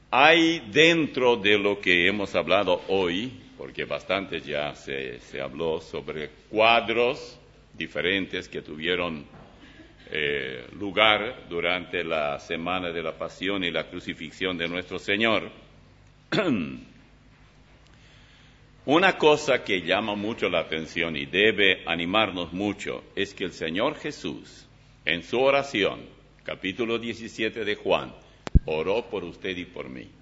Hay dentro de lo que hemos hablado hoy, porque bastante ya se habló sobre cuadros diferentes que tuvieron lugar durante la semana de la pasión y la crucifixión de nuestro Señor. Una cosa que llama mucho la atención y debe animarnos mucho es que el Señor Jesús, en su oración, capítulo 17 de Juan, oró por usted y por mí.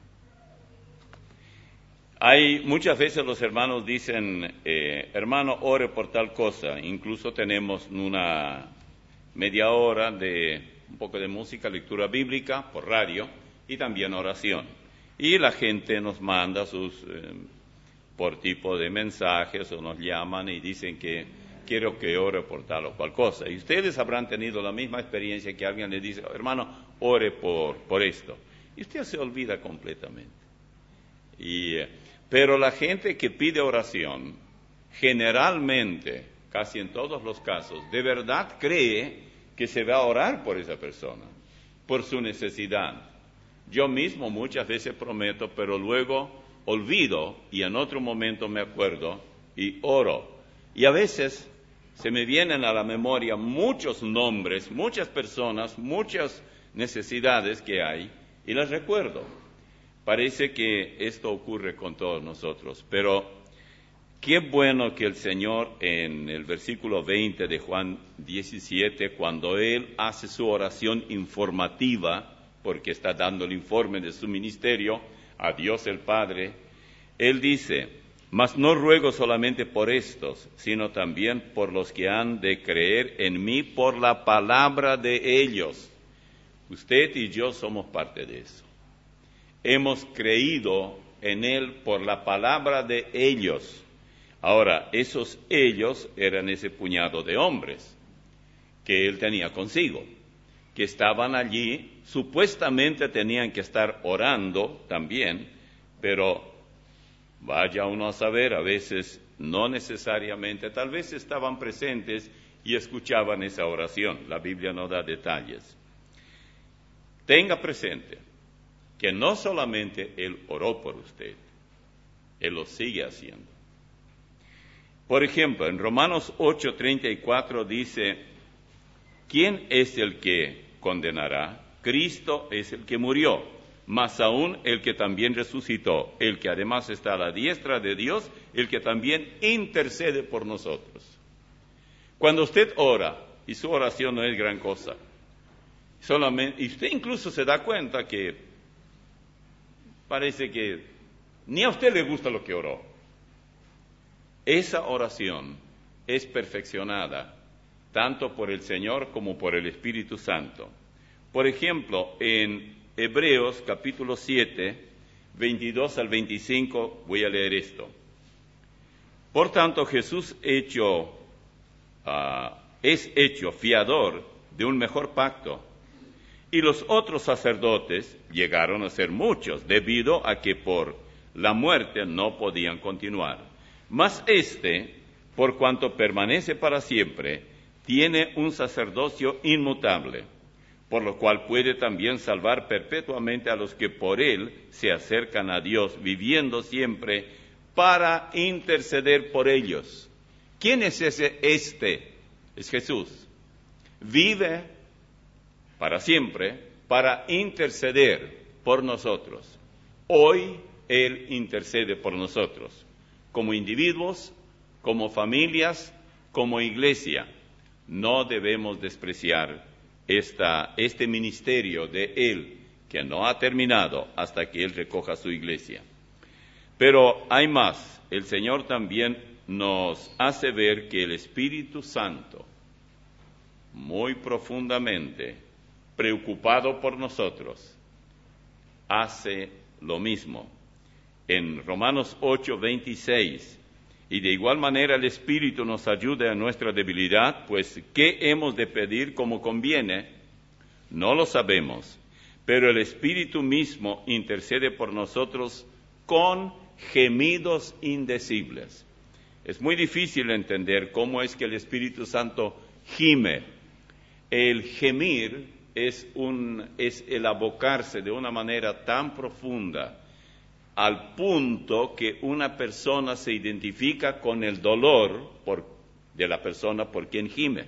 Muchas veces los hermanos dicen, hermano, ore por tal cosa. Incluso tenemos una media hora de un poco de música, lectura bíblica por radio y también oración. Y la gente nos manda por tipo de mensajes o nos llaman y dicen que quiero que ore por tal o cual cosa. Y ustedes habrán tenido la misma experiencia que alguien les dice, hermano, ore por esto. Y usted se olvida completamente. Pero la gente que pide oración, generalmente, casi en todos los casos, de verdad cree que se va a orar por esa persona, por su necesidad. Yo mismo muchas veces prometo, pero luego olvido y en otro momento me acuerdo y oro. Y a veces se me vienen a la memoria muchos nombres, muchas personas, muchas necesidades que hay y las recuerdo. Parece que esto ocurre con todos nosotros, pero qué bueno que el Señor en el versículo 20 de Juan 17, cuando Él hace su oración informativa, porque está dando el informe de su ministerio a Dios el Padre, Él dice, mas no ruego solamente por estos, sino también por los que han de creer en mí por la palabra de ellos. Usted y yo somos parte de eso. Hemos creído en Él por la palabra de ellos. Ahora, esos ellos eran ese puñado de hombres que Él tenía consigo, que estaban allí, supuestamente tenían que estar orando también, pero vaya uno a saber, a veces no necesariamente, tal vez estaban presentes y escuchaban esa oración. La Biblia no da detalles. Tenga presente que no solamente Él oró por usted, Él lo sigue haciendo. Por ejemplo, en Romanos 8:34 dice, ¿quién es el que condenará? Cristo es el que murió, más aún el que también resucitó, el que además está a la diestra de Dios, el que también intercede por nosotros. Cuando usted ora, y su oración no es gran cosa, y usted incluso se da cuenta que parece que ni a usted le gusta lo que oró. Esa oración es perfeccionada tanto por el Señor como por el Espíritu Santo. Por ejemplo, en Hebreos capítulo 7, 22 al 25, voy a leer esto. Por tanto, Jesús es hecho fiador de un mejor pacto. Y los otros sacerdotes llegaron a ser muchos, debido a que por la muerte no podían continuar. Mas por cuanto permanece para siempre, tiene un sacerdocio inmutable, por lo cual puede también salvar perpetuamente a los que por él se acercan a Dios, viviendo siempre para interceder por ellos. ¿Quién es ese? Es Jesús. Vive para siempre, para interceder por nosotros. Hoy Él intercede por nosotros, como individuos, como familias, como iglesia. No debemos despreciar este ministerio de Él, que no ha terminado hasta que Él recoja su iglesia. Pero hay más. El Señor también nos hace ver que el Espíritu Santo, muy profundamente preocupado por nosotros, hace lo mismo. En Romanos 8:26, y de igual manera el Espíritu nos ayuda en nuestra debilidad, pues ¿qué hemos de pedir como conviene? No lo sabemos, pero el Espíritu mismo intercede por nosotros con gemidos indecibles. Es muy difícil entender cómo es que el Espíritu Santo gime. El gemir es el abocarse de una manera tan profunda al punto que una persona se identifica con el dolor de la persona por quien gime.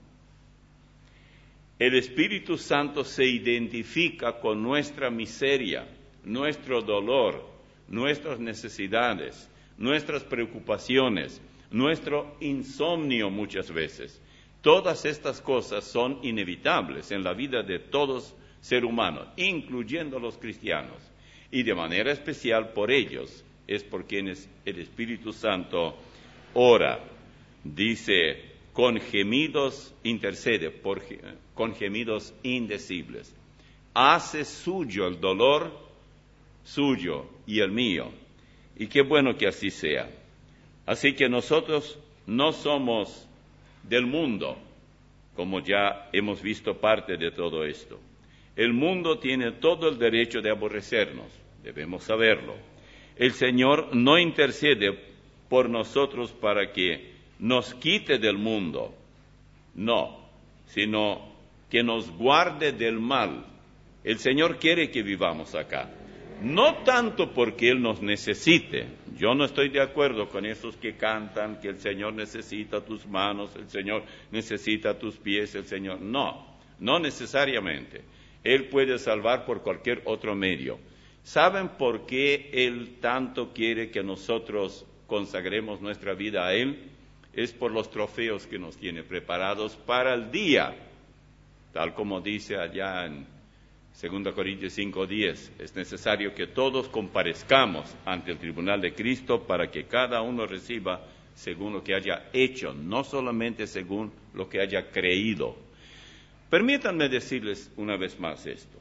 El Espíritu Santo se identifica con nuestra miseria, nuestro dolor, nuestras necesidades, nuestras preocupaciones, nuestro insomnio muchas veces. Todas estas cosas son inevitables en la vida de todos seres humanos, incluyendo los cristianos. Y de manera especial por ellos es por quienes el Espíritu Santo ora. Dice, con gemidos intercede, con gemidos indecibles. Hace suyo el dolor suyo y el mío. Y qué bueno que así sea. Así que nosotros no somos del mundo, como ya hemos visto parte de todo esto. El mundo tiene todo el derecho de aborrecernos, debemos saberlo. El Señor no intercede por nosotros para que nos quite del mundo, no, sino que nos guarde del mal. El Señor quiere que vivamos acá, no tanto porque Él nos necesite. Yo no estoy de acuerdo con esos que cantan que el Señor necesita tus manos, el Señor necesita tus pies, el Señor. No necesariamente. Él puede salvar por cualquier otro medio. ¿Saben por qué Él tanto quiere que nosotros consagremos nuestra vida a Él? Es por los trofeos que nos tiene preparados para el día, tal como dice allá en 2 Corintios 5:10, es necesario que todos comparezcamos ante el tribunal de Cristo para que cada uno reciba según lo que haya hecho, no solamente según lo que haya creído. Permítanme decirles una vez más esto.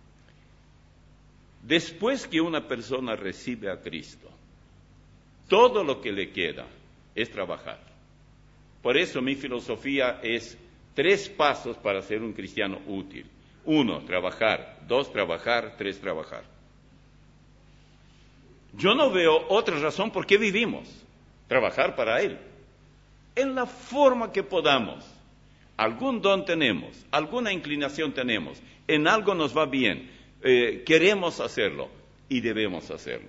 Después que una persona recibe a Cristo, todo lo que le queda es trabajar. Por eso mi filosofía es 3 pasos para ser un cristiano útil. 1, trabajar. 2, trabajar. 3, trabajar. Yo no veo otra razón por qué vivimos. Trabajar para Él. En la forma que podamos. Algún don tenemos, alguna inclinación tenemos, en algo nos va bien, queremos hacerlo y debemos hacerlo.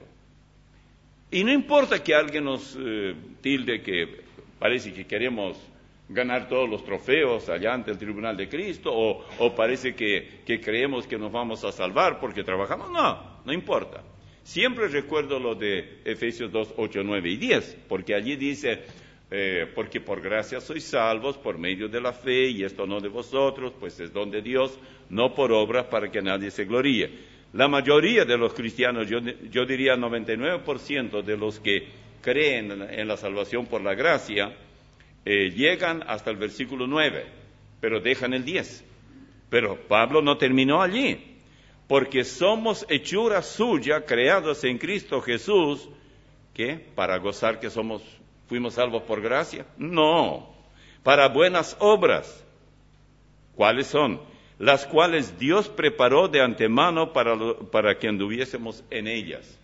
Y no importa que alguien nos tilde que parece que queremos ganar todos los trofeos allá ante el tribunal de Cristo, o parece que creemos que nos vamos a salvar porque trabajamos. No importa. Siempre recuerdo lo de Efesios 2, 8, 9 y 10, porque allí dice, porque por gracia sois salvos por medio de la fe, y esto no de vosotros, pues es don de Dios, no por obras para que nadie se gloríe. La mayoría de los cristianos, yo diría 99% de los que creen en la salvación por la gracia, llegan hasta el versículo 9, pero dejan el 10. Pero Pablo no terminó allí, porque somos hechura suya, creados en Cristo Jesús, ¿qué? ¿Para gozar que fuimos salvos por gracia? No, para buenas obras. ¿Cuáles son? Las cuales Dios preparó de antemano para que anduviésemos en ellas.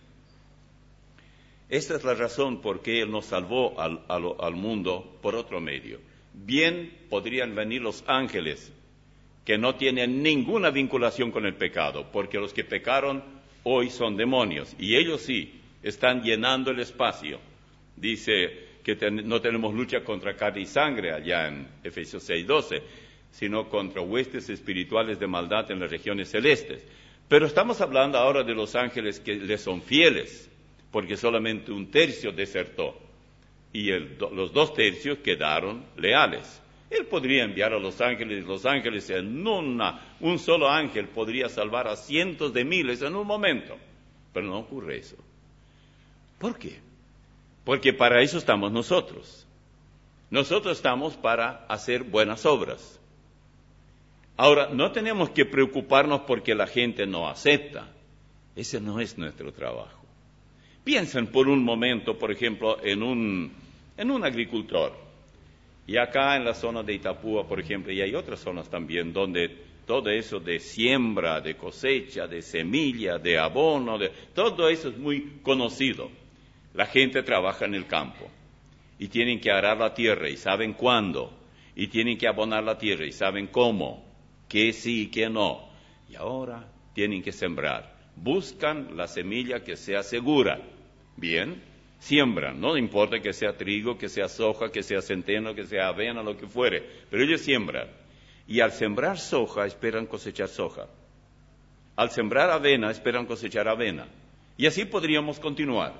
Esta es la razón por qué Él nos salvó al mundo por otro medio. Bien podrían venir los ángeles, que no tienen ninguna vinculación con el pecado, porque los que pecaron hoy son demonios, y ellos sí están llenando el espacio. Dice que no tenemos lucha contra carne y sangre, allá en Efesios 6:12, sino contra huestes espirituales de maldad en las regiones celestes. Pero estamos hablando ahora de los ángeles que les son fieles, porque solamente 1/3 desertó, y los 2/3 quedaron leales. Él podría enviar a los ángeles en un solo ángel podría salvar a cientos de miles en un momento, pero no ocurre eso. ¿Por qué? Porque para eso estamos nosotros. Nosotros estamos para hacer buenas obras. Ahora, no tenemos que preocuparnos porque la gente no acepta. Ese no es nuestro trabajo. Piensen por un momento, por ejemplo, en un agricultor. Y acá en la zona de Itapúa, por ejemplo, y hay otras zonas también, donde todo eso de siembra, de cosecha, de semilla, de abono, todo eso es muy conocido. La gente trabaja en el campo y tienen que arar la tierra y saben cuándo, y tienen que abonar la tierra y saben cómo. qué sí, qué no. Y ahora tienen que sembrar. Buscan la semilla que sea segura. Bien, siembran. No importa que sea trigo, que sea soja, que sea centeno, que sea avena, lo que fuere. Pero ellos siembran. Y al sembrar soja, esperan cosechar soja. Al sembrar avena, esperan cosechar avena. Y así podríamos continuar.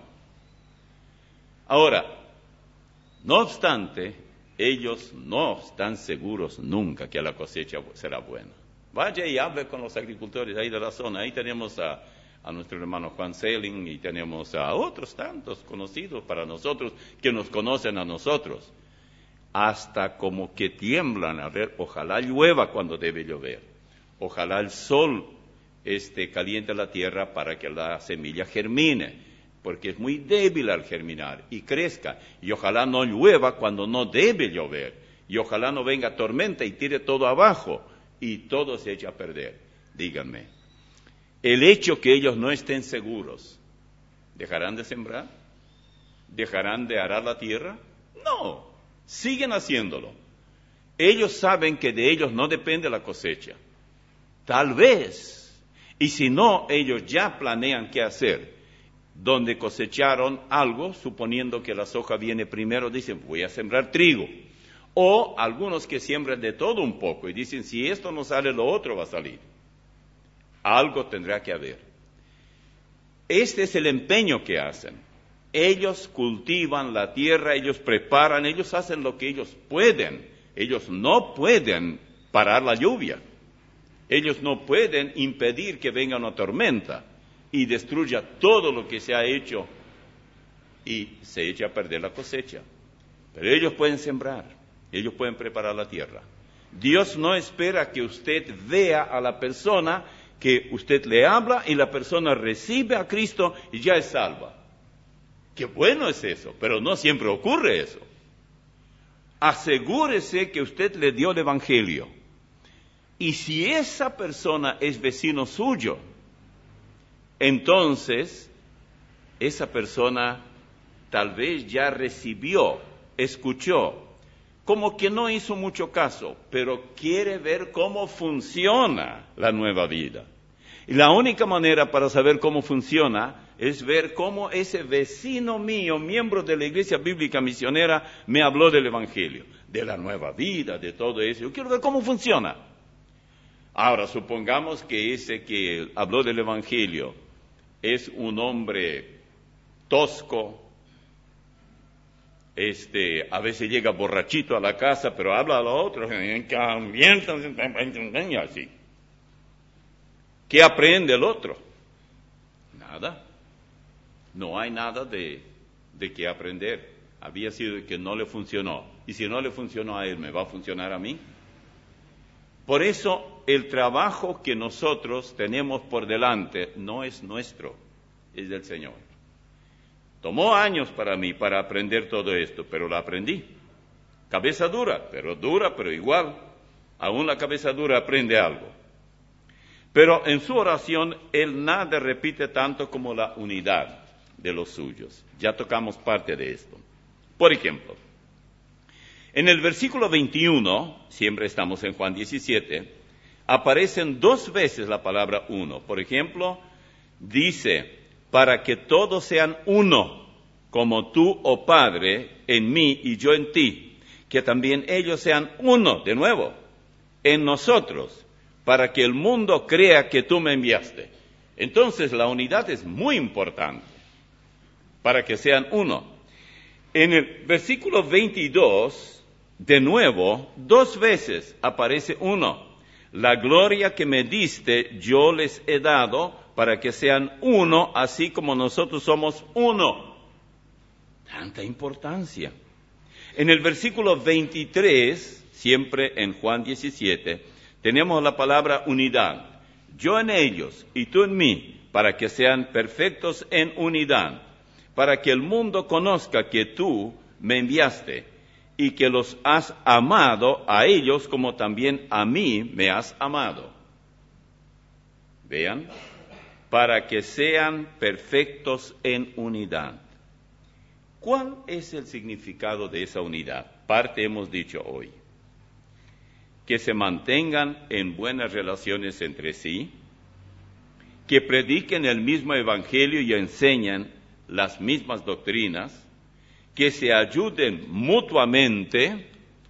Ahora, no obstante, ellos no están seguros nunca que la cosecha será buena. Vaya y hable con los agricultores ahí de la zona. Ahí tenemos a nuestro hermano Juan Selling y tenemos a otros tantos conocidos para nosotros que nos conocen a nosotros. Hasta como que tiemblan a ver, ojalá llueva cuando debe llover. Ojalá el sol caliente la tierra para que la semilla germine, porque es muy débil al germinar y crezca. Y ojalá no llueva cuando no debe llover. Y ojalá no venga tormenta y tire todo abajo y todo se eche a perder. Díganme, el hecho que ellos no estén seguros, ¿dejarán de sembrar? ¿Dejarán de arar la tierra? No, siguen haciéndolo. Ellos saben que de ellos no depende la cosecha. Tal vez, y si no, ellos ya planean qué hacer. Donde cosecharon algo, suponiendo que la soja viene primero, dicen, voy a sembrar trigo. O algunos que siembran de todo un poco y dicen, si esto no sale, lo otro va a salir. Algo tendrá que haber. Este es el empeño que hacen. Ellos cultivan la tierra, ellos preparan, ellos hacen lo que ellos pueden. Ellos no pueden parar la lluvia. Ellos no pueden impedir que venga una tormenta y destruya todo lo que se ha hecho y se eche a perder la cosecha. Pero ellos pueden sembrar, ellos pueden preparar la tierra. Dios no espera que usted vea a la persona, que usted le habla y la persona recibe a Cristo y ya es salva. Qué bueno es eso, pero no siempre ocurre eso. Asegúrese que usted le dio el Evangelio. Y si esa persona es vecino suyo, entonces esa persona tal vez ya recibió, escuchó, como que no hizo mucho caso, pero quiere ver cómo funciona la nueva vida. Y la única manera para saber cómo funciona es ver cómo ese vecino mío, miembro de la Iglesia Bíblica Misionera, me habló del Evangelio, de la nueva vida, de todo eso. Yo quiero ver cómo funciona. Ahora, supongamos que ese que habló del Evangelio es un hombre tosco, a veces llega borrachito a la casa, pero habla a los otros, así. ¿Qué aprende el otro? Nada. No hay nada de qué aprender. Había sido que no le funcionó. Y si no le funcionó a él, ¿me va a funcionar a mí? Por eso, el trabajo que nosotros tenemos por delante no es nuestro, es del Señor. Tomó años para mí para aprender todo esto, pero lo aprendí. Cabeza dura, pero igual. Aún la cabeza dura aprende algo. Pero en su oración, él nada repite tanto como la unidad de los suyos. Ya tocamos parte de esto. Por ejemplo, en el versículo 21, siempre estamos en Juan 17, aparecen 2 veces la palabra uno. Por ejemplo, dice, para que todos sean uno, como tú, oh Padre, en mí y yo en ti, que también ellos sean uno, de nuevo, en nosotros, para que el mundo crea que tú me enviaste. Entonces la unidad es muy importante, para que sean uno. En el versículo 22, de nuevo, 2 veces aparece uno. La gloria que me diste yo les he dado para que sean uno, así como nosotros somos uno. Tanta importancia. En el versículo 23, siempre en Juan 17, tenemos la palabra unidad. Yo en ellos y tú en mí, para que sean perfectos en unidad, para que el mundo conozca que tú me enviaste y que los has amado a ellos como también a mí me has amado. Vean, para que sean perfectos en unidad. ¿Cuál es el significado de esa unidad? Parte hemos dicho hoy. que se mantengan en buenas relaciones entre sí, que prediquen el mismo evangelio y enseñen las mismas doctrinas, que se ayuden mutuamente,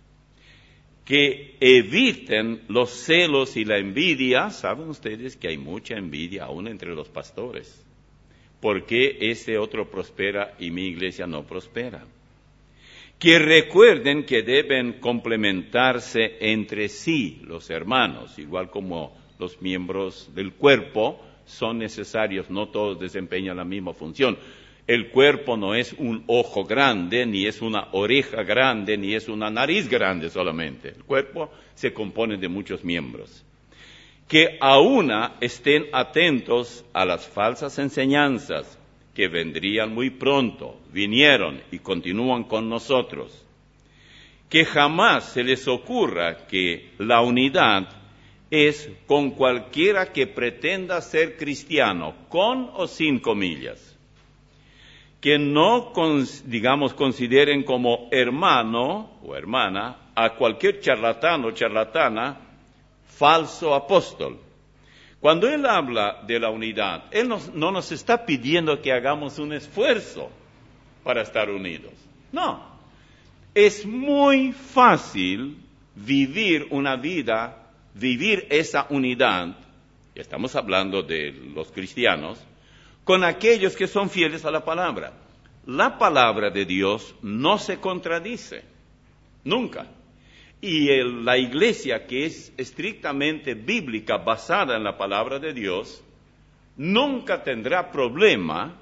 que eviten los celos y la envidia. Saben ustedes que hay mucha envidia aún entre los pastores. ¿Por qué ese otro prospera y mi iglesia no prospera? Que recuerden que deben complementarse entre sí los hermanos, igual como los miembros del cuerpo son necesarios, no todos desempeñan la misma función. El cuerpo no es un ojo grande, ni es una oreja grande, ni es una nariz grande solamente. El cuerpo se compone de muchos miembros. Que aún estén atentos a las falsas enseñanzas que vendrían muy pronto, vinieron y continúan con nosotros. Que jamás se les ocurra que la unidad es con cualquiera que pretenda ser cristiano, con o sin comillas. Que no, consideren como hermano o hermana a cualquier charlatán o charlatana falso apóstol. Cuando él habla de la unidad, él no nos está pidiendo que hagamos un esfuerzo para estar unidos. No. Es muy fácil vivir una vida, vivir esa unidad, y estamos hablando de los cristianos, con aquellos que son fieles a la palabra. La palabra de Dios no se contradice, nunca. Y la iglesia que es estrictamente bíblica, basada en la palabra de Dios, nunca tendrá problema,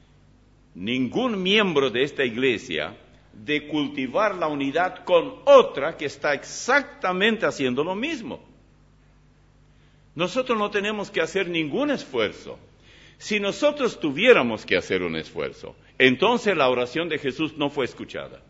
ningún miembro de esta iglesia, de cultivar la unidad con otra que está exactamente haciendo lo mismo. Nosotros no tenemos que hacer ningún esfuerzo. Si nosotros tuviéramos que hacer un esfuerzo, entonces la oración de Jesús no fue escuchada.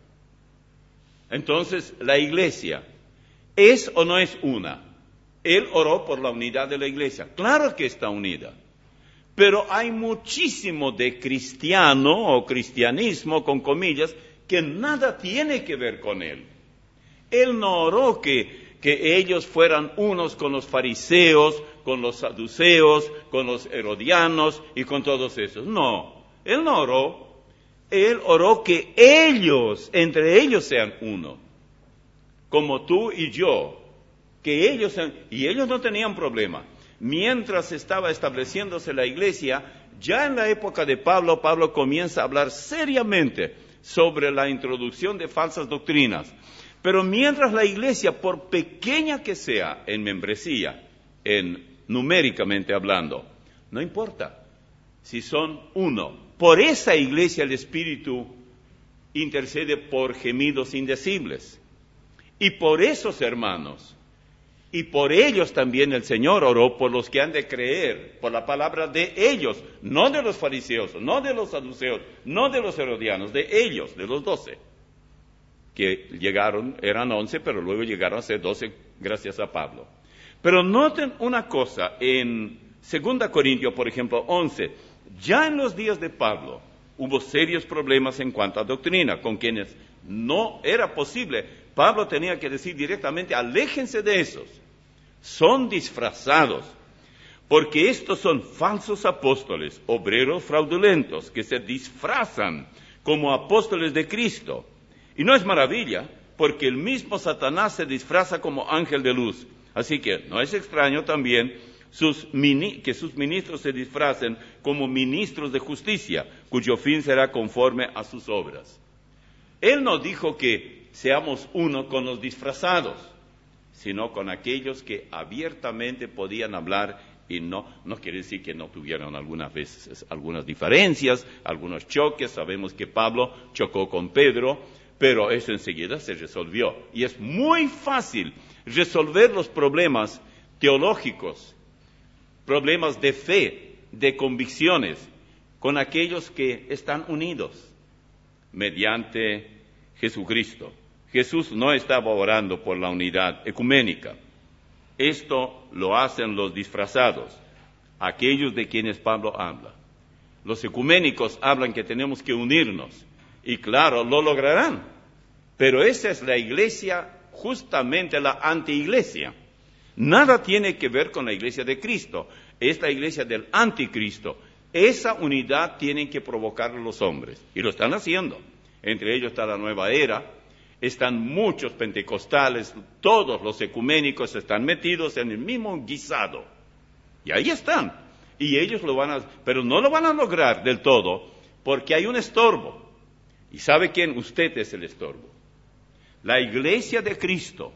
Entonces, la iglesia, ¿es o no es una? Él oró por la unidad de la iglesia. Claro que está unida. Pero hay muchísimo de cristiano o cristianismo, con comillas, que nada tiene que ver con él. Él no oró que ellos fueran unos con los fariseos, con los saduceos, con los herodianos y con todos esos. No, él no oró. Él oró que ellos, entre ellos sean uno, como tú y yo, que ellos sean, y ellos no tenían problema. Mientras estaba estableciéndose la iglesia, ya en la época de Pablo, Pablo comienza a hablar seriamente sobre la introducción de falsas doctrinas. Pero mientras la iglesia, por pequeña que sea en membresía, numéricamente hablando, no importa si son uno. Por esa iglesia el Espíritu intercede por gemidos indecibles. Y por esos hermanos, y por ellos también el Señor oró por los que han de creer, por la palabra de ellos, no de los fariseos, no de los saduceos, no de los herodianos, de ellos, de los 12. Que llegaron, eran 11, pero luego llegaron a ser 12 gracias a Pablo. Pero noten una cosa, en 2 Corintios, por ejemplo, 11, ya en los días de Pablo hubo serios problemas en cuanto a doctrina, con quienes no era posible. Pablo tenía que decir directamente, aléjense de esos, son disfrazados, porque estos son falsos apóstoles, obreros fraudulentos, que se disfrazan como apóstoles de Cristo. Y no es maravilla, porque el mismo Satanás se disfraza como ángel de luz. Así que no es extraño también que sus ministros se disfracen como ministros de justicia, cuyo fin será conforme a sus obras. Él no dijo que seamos uno con los disfrazados, sino con aquellos que abiertamente podían hablar, y no quiere decir que no tuvieran algunas veces algunas diferencias, algunos choques. Sabemos que Pablo chocó con Pedro, pero eso enseguida se resolvió. Y es muy fácil resolver los problemas teológicos, problemas de fe, de convicciones, con aquellos que están unidos mediante Jesucristo. Jesús no estaba orando por la unidad ecuménica. Esto lo hacen los disfrazados, aquellos de quienes Pablo habla. Los ecuménicos hablan que tenemos que unirnos, y claro, lo lograrán. Pero esa es la iglesia justamente la antiiglesia. Nada tiene que ver con la iglesia de Cristo. Es la iglesia del anticristo. Esa unidad tienen que provocar los hombres. Y lo están haciendo. Entre ellos está la nueva era. Están muchos pentecostales, todos los ecuménicos están metidos en el mismo guisado. Y ahí están. Y ellos pero no lo van a lograr del todo, porque hay un estorbo. ¿Y sabe quién? Usted es el estorbo. La iglesia de Cristo,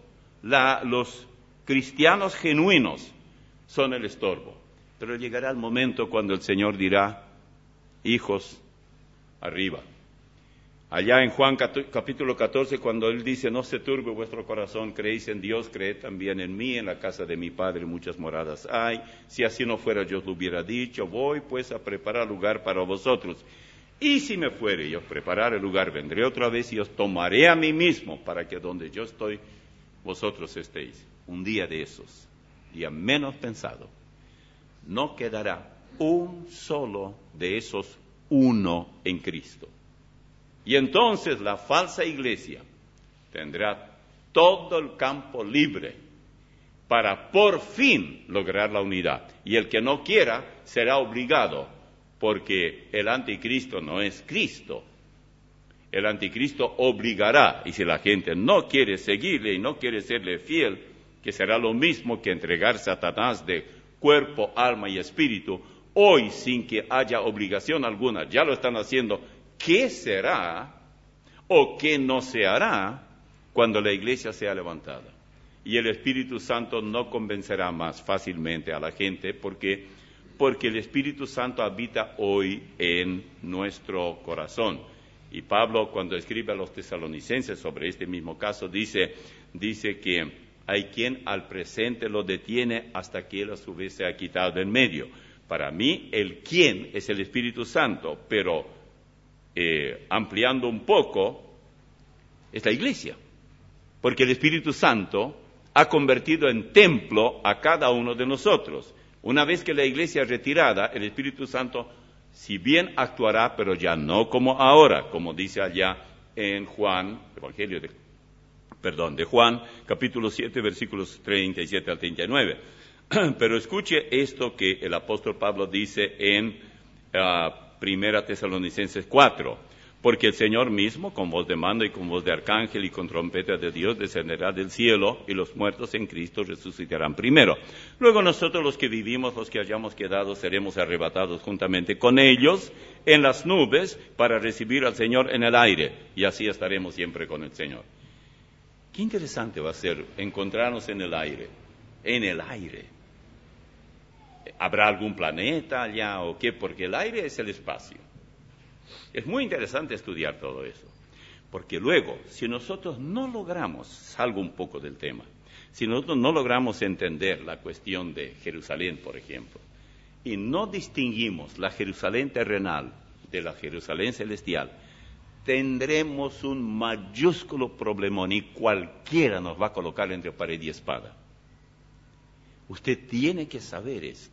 los cristianos genuinos son el estorbo. Pero llegará el momento cuando el Señor dirá, hijos, arriba. Allá en Juan capítulo 14, cuando Él dice, no se turbe vuestro corazón, creéis en Dios, creed también en mí, en la casa de mi Padre muchas moradas hay. Si así no fuera, yo os lo hubiera dicho, voy pues a preparar lugar para vosotros. Y si me fuere y os prepararé lugar, vendré otra vez y os tomaré a mí mismo, para que donde yo estoy, vosotros estéis. Un día de esos, día menos pensado, no quedará un solo de esos uno en Cristo. Y entonces la falsa iglesia tendrá todo el campo libre para por fin lograr la unidad. Y el que no quiera será obligado, porque el anticristo no es Cristo. El anticristo obligará, y si la gente no quiere seguirle y no quiere serle fiel, que será lo mismo que entregar a Satanás de cuerpo, alma y espíritu, hoy sin que haya obligación alguna, ya lo están haciendo. ¿Qué será o qué no se hará cuando la iglesia sea levantada? Y el Espíritu Santo no convencerá más fácilmente a la gente porque el Espíritu Santo habita hoy en nuestro corazón. Y Pablo, cuando escribe a los tesalonicenses sobre este mismo caso, dice que hay quien al presente lo detiene hasta que él a su vez se ha quitado del medio. Para mí, el quién es el Espíritu Santo, pero ampliando un poco, es la iglesia, porque el Espíritu Santo ha convertido en templo a cada uno de nosotros. Una vez que la iglesia es retirada, el Espíritu Santo, si bien actuará, pero ya no como ahora, como dice allá en Juan, Evangelio de Juan, capítulo 7, versículos 37 al 39. Pero escuche esto que el apóstol Pablo dice en Primera Tesalonicenses 4, porque el Señor mismo, con voz de mando y con voz de arcángel y con trompeta de Dios, descenderá del cielo, y los muertos en Cristo resucitarán primero. Luego nosotros los que vivimos, los que hayamos quedado, seremos arrebatados juntamente con ellos en las nubes para recibir al Señor en el aire, y así estaremos siempre con el Señor. Qué interesante va a ser encontrarnos en el aire. En el aire. ¿Habrá algún planeta allá o qué? Porque el aire es el espacio. Es muy interesante estudiar todo eso. Porque luego, si nosotros no logramos, salgo un poco del tema, si nosotros no logramos entender la cuestión de Jerusalén, por ejemplo, y no distinguimos la Jerusalén terrenal de la Jerusalén celestial, tendremos un mayúsculo problemón y cualquiera nos va a colocar entre pared y espada. Usted tiene que saber esto.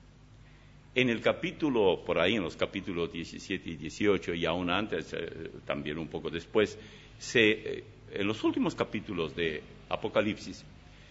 En el capítulo, por ahí en los capítulos 17 y 18, y aún antes, también un poco después, en los últimos capítulos de Apocalipsis,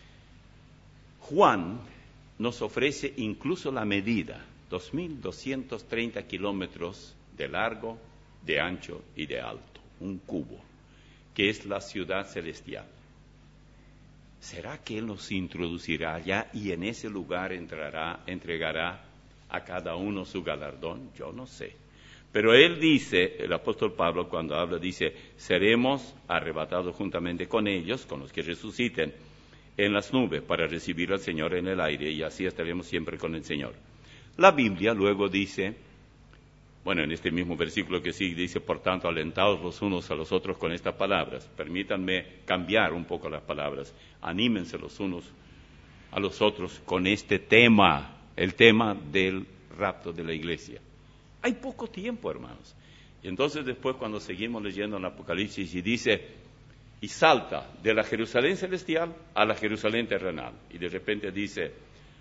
Juan nos ofrece incluso la medida, 2.230 kilómetros de largo, de ancho y de alto, un cubo, que es la ciudad celestial. ¿Será que Él nos introducirá allá y en ese lugar entregará a cada uno su galardón? Yo no sé. Pero Él dice, el apóstol Pablo cuando habla, dice, seremos arrebatados juntamente con ellos, con los que resuciten, en las nubes para recibir al Señor en el aire y así estaremos siempre con el Señor. La Biblia luego dice, bueno, en este mismo versículo que sigue, dice, por tanto, alentaos los unos a los otros con estas palabras. Permítanme cambiar un poco las palabras. Anímense los unos a los otros con este tema, el tema del rapto de la iglesia. Hay poco tiempo, hermanos. Y entonces después cuando seguimos leyendo en Apocalipsis y dice, y salta de la Jerusalén celestial a la Jerusalén terrenal. Y de repente dice,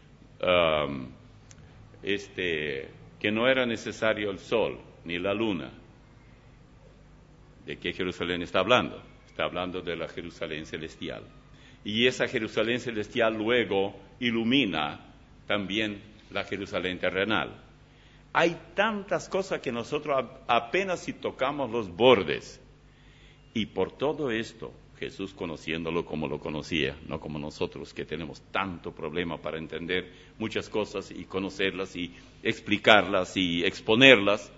que no era necesario el sol ni la luna. ¿De qué Jerusalén está hablando? Está hablando de la Jerusalén celestial. y esa Jerusalén celestial luego ilumina también la Jerusalén terrenal. Hay tantas cosas que nosotros apenas si tocamos los bordes. Y por todo esto, Jesús conociéndolo como lo conocía, no como nosotros que tenemos tanto problema para entender muchas cosas y conocerlas y explicarlas y exponerlas,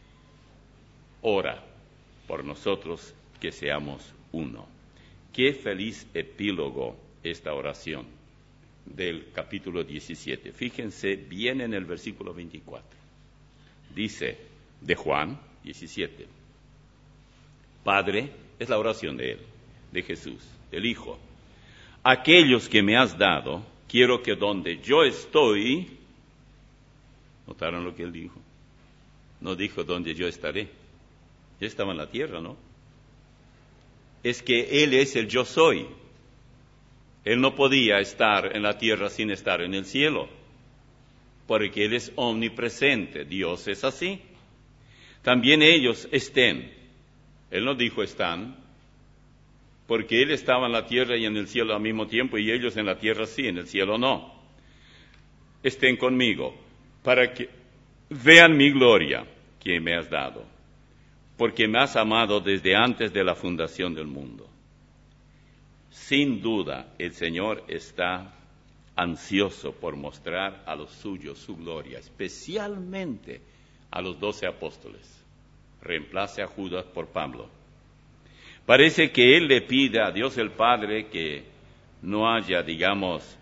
ora por nosotros que seamos uno. Qué feliz epílogo esta oración del capítulo 17. Fíjense bien en el versículo 24. Dice de Juan 17. Padre, es la oración de él, de Jesús, del Hijo. Aquellos que me has dado, quiero que donde yo estoy, ¿notaron lo que él dijo? No dijo donde yo estaré. Él estaba en la tierra, ¿no? Es que él es el yo soy. Él no podía estar en la tierra sin estar en el cielo, porque él es omnipresente. Dios es así. También ellos estén. Él no dijo están, porque él estaba en la tierra y en el cielo al mismo tiempo, y ellos en la tierra sí, en el cielo no. Estén conmigo, para que vean mi gloria que me has dado, porque me has amado desde antes de la fundación del mundo. Sin duda, el Señor está ansioso por mostrar a los suyos su gloria, especialmente a los 12 apóstoles. Reemplace a Judas por Pablo. Parece que él le pide a Dios el Padre que no haya, digamos,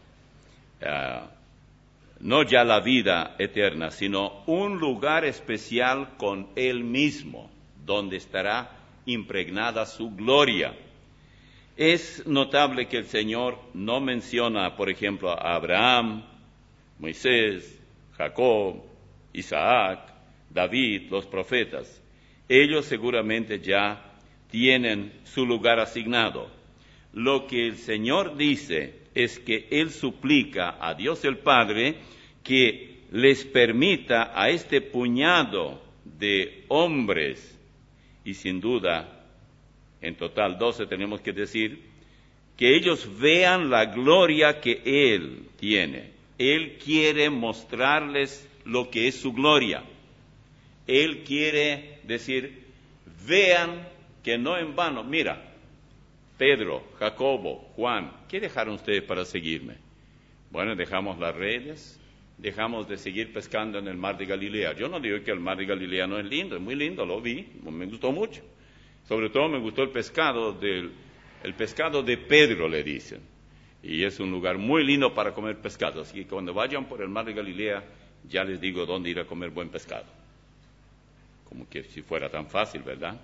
no ya la vida eterna, sino un lugar especial con él mismo, donde estará impregnada su gloria. Es notable que el Señor no menciona, por ejemplo, a Abraham, Moisés, Jacob, Isaac, David, los profetas. Ellos seguramente ya tienen su lugar asignado. Lo que el Señor dice es que Él suplica a Dios el Padre que les permita a este puñado de hombres, y sin duda, en total 12 tenemos que decir, que ellos vean la gloria que Él tiene. Él quiere mostrarles lo que es su gloria. Él quiere decir, vean que no en vano. Mira, Pedro, Jacobo, Juan, ¿qué dejaron ustedes para seguirme? Bueno, dejamos las redes, dejamos de seguir pescando en el mar de Galilea. Yo no digo que el mar de Galilea no es lindo, es muy lindo, lo vi, me gustó mucho. Sobre todo me gustó el pescado de Pedro, le dicen. Y es un lugar muy lindo para comer pescado. Así que cuando vayan por el mar de Galilea, ya les digo dónde ir a comer buen pescado. Como que si fuera tan fácil, ¿verdad?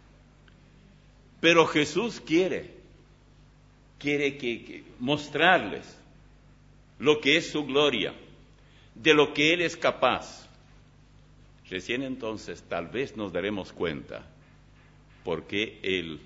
Pero Jesús quiere que mostrarles lo que es su gloria, de lo que Él es capaz. Recién entonces tal vez nos daremos cuenta por qué Él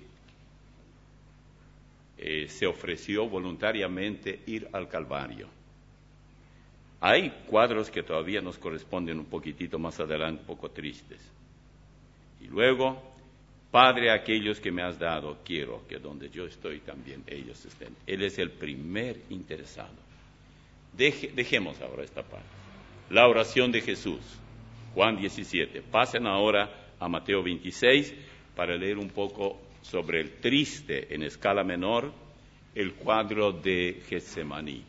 se ofreció voluntariamente ir al Calvario. Hay cuadros que todavía nos corresponden un poquitito más adelante, un poco tristes. Y luego, Padre, aquellos que me has dado, quiero que donde yo estoy también ellos estén. Él es el primer interesado. Dejemos ahora esta parte. La oración de Jesús, Juan 17. Pasen ahora a Mateo 26 para leer un poco sobre el triste en escala menor, el cuadro de Getsemaní.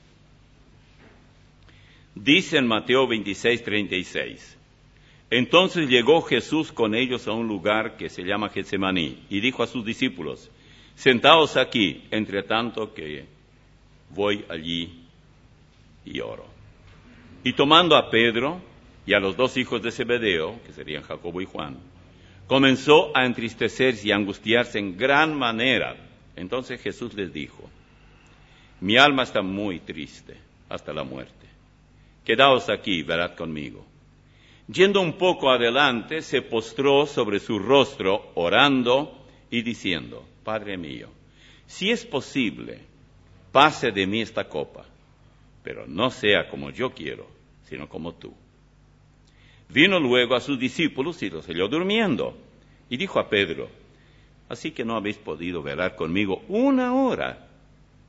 Dice en Mateo 26:36. Entonces llegó Jesús con ellos a un lugar que se llama Getsemaní y dijo a sus discípulos, sentaos aquí, entre tanto que voy allí y oro. Y tomando a Pedro y a los 2 hijos de Zebedeo, que serían Jacobo y Juan, comenzó a entristecerse y a angustiarse en gran manera. Entonces Jesús les dijo, mi alma está muy triste hasta la muerte. Quedaos aquí, velad conmigo. Yendo un poco adelante, se postró sobre su rostro, orando y diciendo, Padre mío, si es posible, pase de mí esta copa, pero no sea como yo quiero, sino como tú. Vino luego a sus discípulos y los halló durmiendo, y dijo a Pedro, así que no habéis podido velar conmigo 1 hora.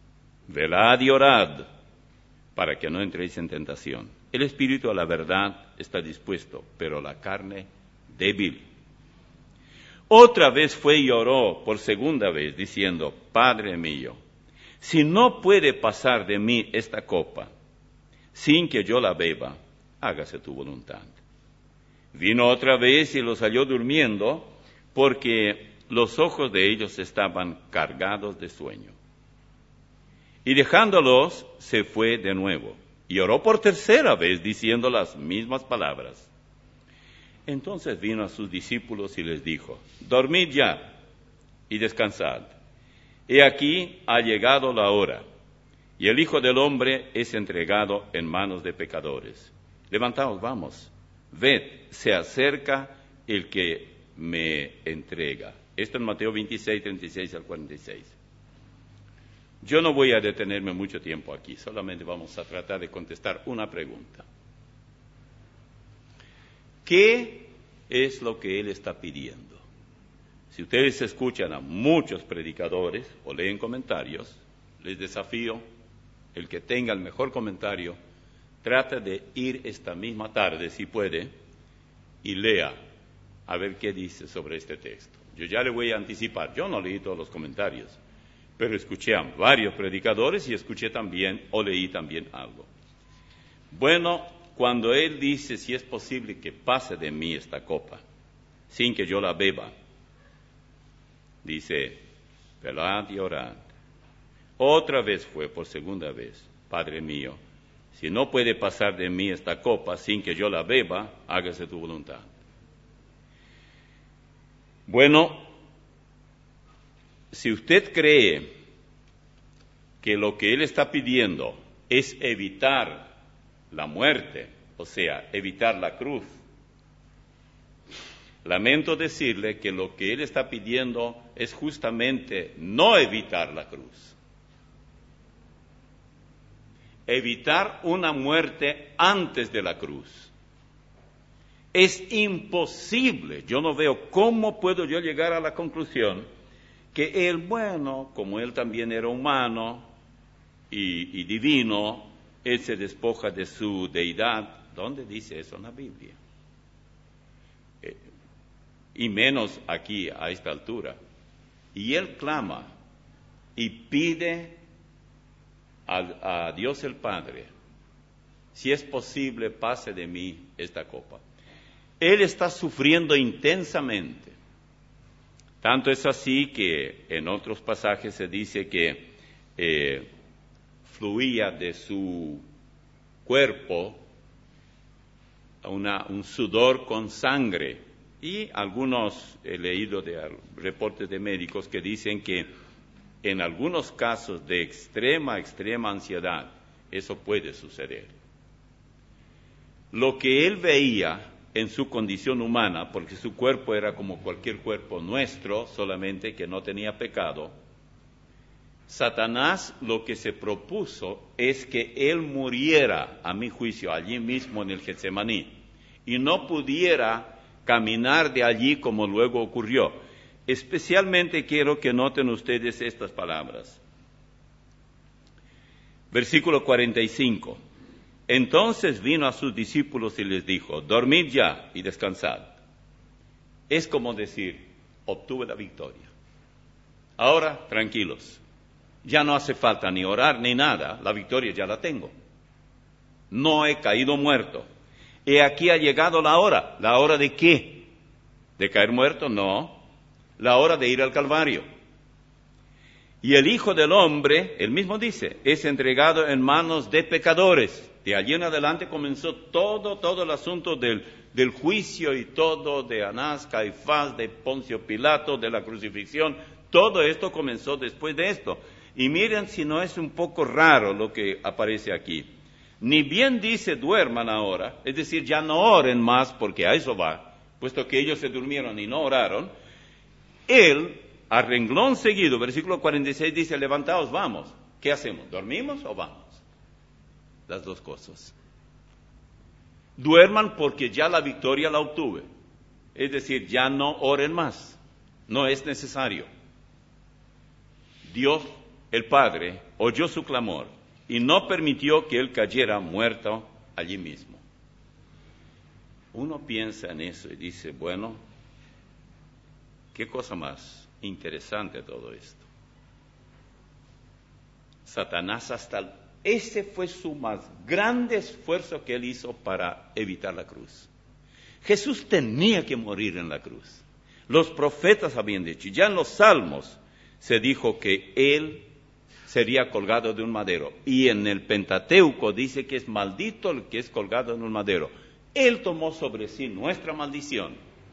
velad y orad, para que no entréis en tentación. El espíritu a la verdad está dispuesto, pero la carne débil. Otra vez fue y oró por segunda vez, diciendo, Padre mío, si no puede pasar de mí esta copa, sin que yo la beba, hágase tu voluntad. Vino otra vez y los halló durmiendo, porque los ojos de ellos estaban cargados de sueño. Y dejándolos, se fue de nuevo, y oró por tercera vez, diciendo las mismas palabras. Entonces vino a sus discípulos y les dijo, dormid ya y descansad. He aquí ha llegado la hora, y el Hijo del Hombre es entregado en manos de pecadores. Levantaos, vamos, ved, se acerca el que me entrega. Esto en Mateo 26, 36 al 46. Yo no voy a detenerme mucho tiempo aquí, solamente vamos a tratar de contestar una pregunta. ¿Qué es lo que Él está pidiendo? Si ustedes escuchan a muchos predicadores o leen comentarios, les desafío, el que tenga el mejor comentario, trata de ir esta misma tarde, si puede, y lea a ver qué dice sobre este texto. Yo ya le voy a anticipar, yo no leí todos los comentarios, pero escuché a varios predicadores y escuché también, o leí también algo. Bueno, cuando Él dice, si es posible que pase de mí esta copa, sin que yo la beba, dice, velad y orad. Otra vez fue, por segunda vez, Padre mío, si no puede pasar de mí esta copa, sin que yo la beba, hágase tu voluntad. Bueno, si usted cree que lo que Él está pidiendo es evitar la muerte, o sea, evitar la cruz, lamento decirle que lo que Él está pidiendo es justamente no evitar la cruz. Evitar una muerte antes de la cruz. Es imposible, yo no veo cómo puedo yo llegar a la conclusión que Él, bueno, como Él también era humano y divino, Él se despoja de su deidad. ¿Dónde dice eso en la Biblia? Y menos aquí, a esta altura. Y Él clama y pide a Dios el Padre, si es posible, pase de mí esta copa. Él está sufriendo intensamente. Tanto es así que en otros pasajes se dice que fluía de su cuerpo un sudor con sangre. Y algunos, he leído de reportes de médicos que dicen que en algunos casos de extrema ansiedad, eso puede suceder. Lo que él veía en su condición humana, porque su cuerpo era como cualquier cuerpo nuestro, solamente que no tenía pecado, Satanás lo que se propuso es que él muriera, a mi juicio, allí mismo en el Getsemaní, y no pudiera caminar de allí como luego ocurrió. Especialmente quiero que noten ustedes estas palabras. Versículo 45. Entonces vino a sus discípulos y les dijo, dormid ya y descansad. Es como decir, obtuve la victoria. Ahora, tranquilos. Ya no hace falta ni orar ni nada, la victoria ya la tengo. No he caído muerto. He aquí ha llegado la hora. ¿La hora de qué? ¿De caer muerto? No. La hora de ir al Calvario. Y el Hijo del Hombre, él mismo dice, es entregado en manos de pecadores. De allí en adelante comenzó todo el asunto del juicio y todo de Anás, Caifás, de Poncio Pilato, de la crucifixión. Todo esto comenzó después de esto. Y miren si no es un poco raro lo que aparece aquí. Ni bien dice duerman ahora, es decir, ya no oren más porque a eso va, puesto que ellos se durmieron y no oraron. Él, a renglón seguido, versículo 46 dice, levantaos, vamos. ¿Qué hacemos? ¿Dormimos o vamos? Las dos cosas. Duerman porque ya la victoria la obtuve. Es decir, ya no oren más. No es necesario. Dios el Padre oyó su clamor y no permitió que él cayera muerto allí mismo. Uno piensa en eso y dice, bueno, qué cosa más interesante todo esto. Satanás ese fue su más grande esfuerzo que él hizo para evitar la cruz. Jesús tenía que morir en la cruz. Los profetas habían dicho, ya en los Salmos se dijo que él sería colgado de un madero. Y en el Pentateuco dice que es maldito el que es colgado en un madero. Él tomó sobre sí nuestra maldición.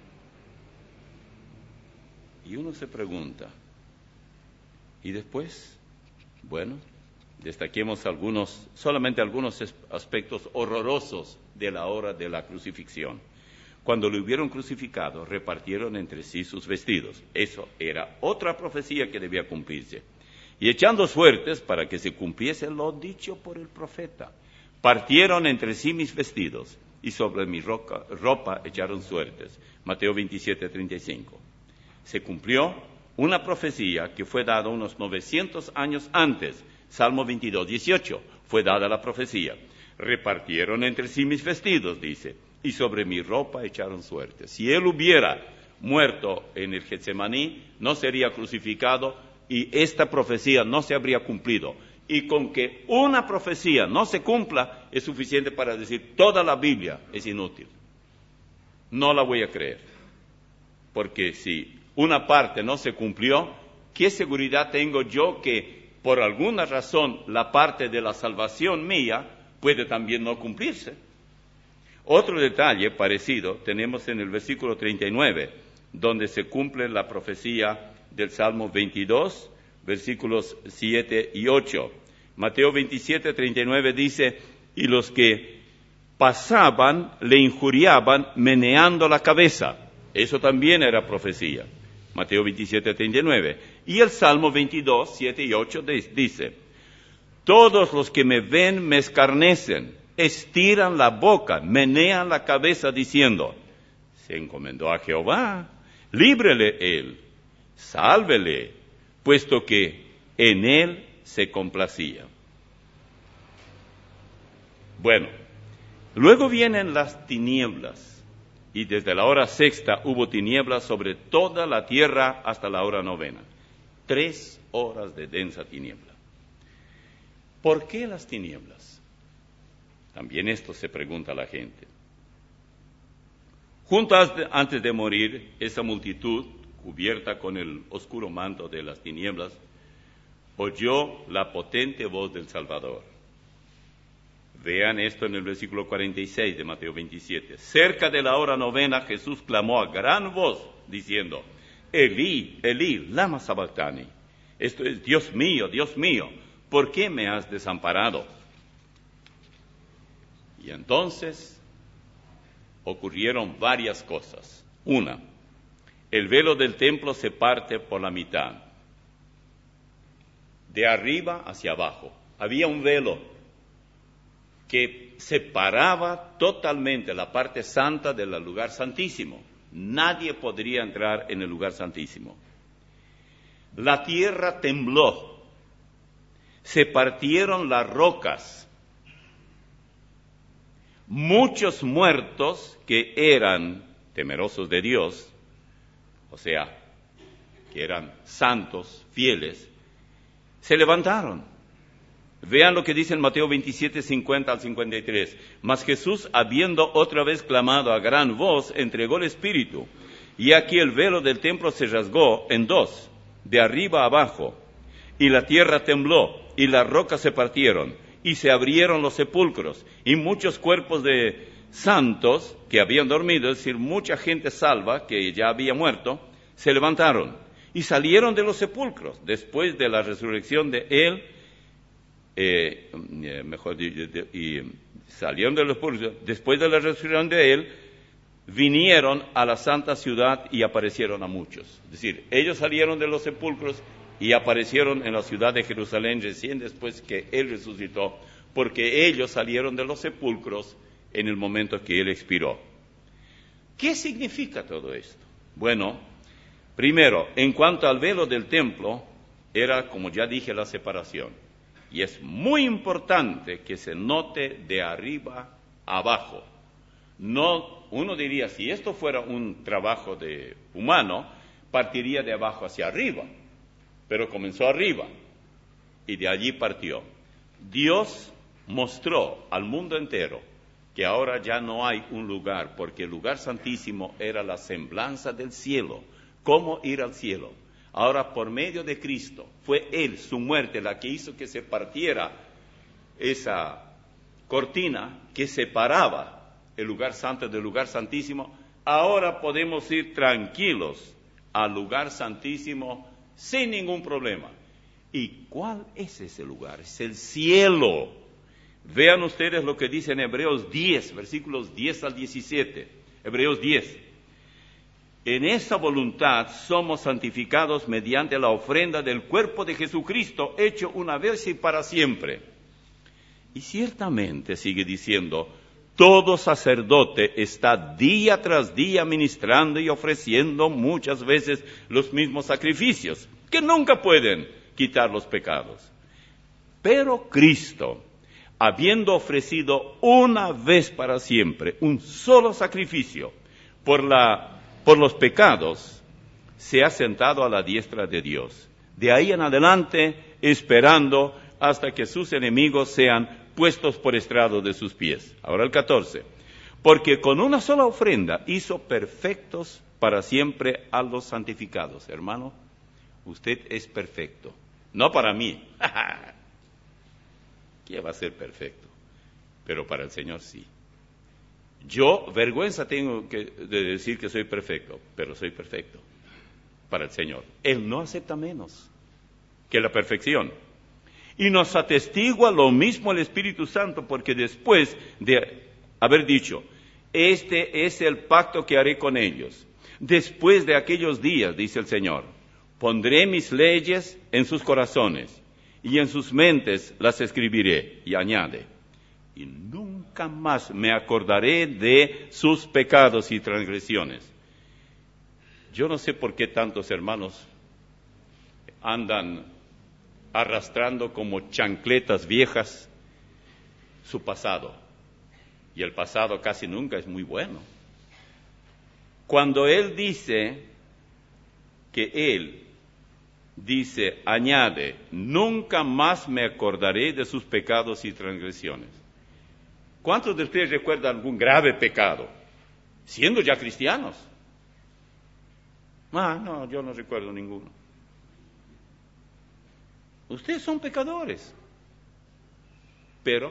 Y uno se pregunta, ¿y después? Bueno, destaquemos solamente algunos aspectos horrorosos de la hora de la crucifixión. Cuando lo hubieron crucificado, repartieron entre sí sus vestidos. Eso era otra profecía que debía cumplirse. Y echando suertes para que se cumpliese lo dicho por el profeta, partieron entre sí mis vestidos y sobre mi ropa echaron suertes. Mateo 27:35. Se cumplió una profecía que fue dada unos 900 años antes. Salmo 22:18 fue dada la profecía. Repartieron entre sí mis vestidos, dice, y sobre mi ropa echaron suertes. Si él hubiera muerto en el Getsemaní, no sería crucificado y esta profecía no se habría cumplido. Y con que una profecía no se cumpla es suficiente para decir toda la Biblia es inútil. No la voy a creer. Porque si una parte no se cumplió, ¿qué seguridad tengo yo que por alguna razón la parte de la salvación mía puede también no cumplirse? Otro detalle parecido tenemos en el versículo 39, donde se cumple la profecía del Salmo 22, versículos 7 y 8. Mateo 27:39 dice, y los que pasaban le injuriaban meneando la cabeza. Eso también era profecía. Mateo 27:39. Y el Salmo 22, 7 y 8 dice, todos los que me ven me escarnecen, estiran la boca, menean la cabeza diciendo, se encomendó a Jehová, líbrele él, sálvele, puesto que en él se complacía. Bueno, luego vienen las tinieblas. Y desde la hora sexta hubo tinieblas sobre toda la tierra hasta la hora novena. 3 horas de densa tiniebla. ¿Por qué las tinieblas? También esto se pregunta la gente. Junto antes de morir, esa multitud, cubierta con el oscuro manto de las tinieblas, oyó la potente voz del Salvador. Vean esto en el versículo 46 de Mateo 27. Cerca de la hora novena, Jesús clamó a gran voz, diciendo, Elí, Elí, lama sabactani. Esto es, Dios mío, ¿por qué me has desamparado? Y entonces ocurrieron varias cosas. Una, el velo del templo se parte por la mitad, de arriba hacia abajo. Había un velo que separaba totalmente la parte santa del lugar santísimo. Nadie podría entrar en el lugar santísimo. La tierra tembló, se partieron las rocas. Muchos muertos que eran temerosos de Dios, o sea, que eran santos, fieles, se levantaron. Vean lo que dice en Mateo 27, 50 al 53. Mas Jesús, habiendo otra vez clamado a gran voz, entregó el Espíritu. Y aquí el velo del templo se rasgó en 2, de arriba a abajo. Y la tierra tembló, y las rocas se partieron, y se abrieron los sepulcros. Y muchos cuerpos de santos que habían dormido, es decir, mucha gente salva que ya había muerto, se levantaron. Y salieron de los sepulcros, después de la resurrección de él, y salieron de los sepulcros, después de la resurrección de él, vinieron a la santa ciudad y aparecieron a muchos. Es decir, ellos salieron de los sepulcros y aparecieron en la ciudad de Jerusalén recién después que él resucitó, porque ellos salieron de los sepulcros en el momento que él expiró. ¿Qué significa todo esto? Bueno, primero, en cuanto al velo del templo, era, como ya dije, la separación. Y es muy importante que se note de arriba abajo. No, uno diría, si esto fuera un trabajo humano, partiría de abajo hacia arriba. Pero comenzó arriba y de allí partió. Dios mostró al mundo entero que ahora ya no hay un lugar, porque el lugar santísimo era la semblanza del cielo. ¿Cómo ir al cielo? Ahora, por medio de Cristo, fue Él, su muerte, la que hizo que se partiera esa cortina que separaba el lugar santo del lugar santísimo. Ahora podemos ir tranquilos al lugar santísimo sin ningún problema. ¿Y cuál es ese lugar? Es el cielo. Vean ustedes lo que dice en Hebreos 10, versículos 10 al 17. Hebreos 10. En esa voluntad somos santificados mediante la ofrenda del cuerpo de Jesucristo, hecho una vez y para siempre. Y ciertamente, sigue diciendo, todo sacerdote está día tras día ministrando y ofreciendo muchas veces los mismos sacrificios, que nunca pueden quitar los pecados. Pero Cristo, habiendo ofrecido una vez para siempre un solo sacrificio por los pecados, se ha sentado a la diestra de Dios. De ahí en adelante, esperando hasta que sus enemigos sean puestos por estrado de sus pies. Ahora el 14. Porque con una sola ofrenda hizo perfectos para siempre a los santificados. Hermano, usted es perfecto. No para mí. ¿Quién va a ser perfecto? Pero para el Señor sí. Yo, vergüenza tengo de decir que soy perfecto, pero soy perfecto para el Señor. Él no acepta menos que la perfección. Y nos atestigua lo mismo el Espíritu Santo, porque después de haber dicho, este es el pacto que haré con ellos. Después de aquellos días, dice el Señor, pondré mis leyes en sus corazones y en sus mentes las escribiré. Y añade, y nunca más me acordaré de sus pecados y transgresiones. Yo no sé por qué tantos hermanos andan arrastrando como chancletas viejas su pasado. Y el pasado casi nunca es muy bueno. Cuando Él dice añade, nunca más me acordaré de sus pecados y transgresiones. ¿Cuántos de ustedes recuerdan algún grave pecado? Siendo ya cristianos. No, yo no recuerdo ninguno. Ustedes son pecadores, pero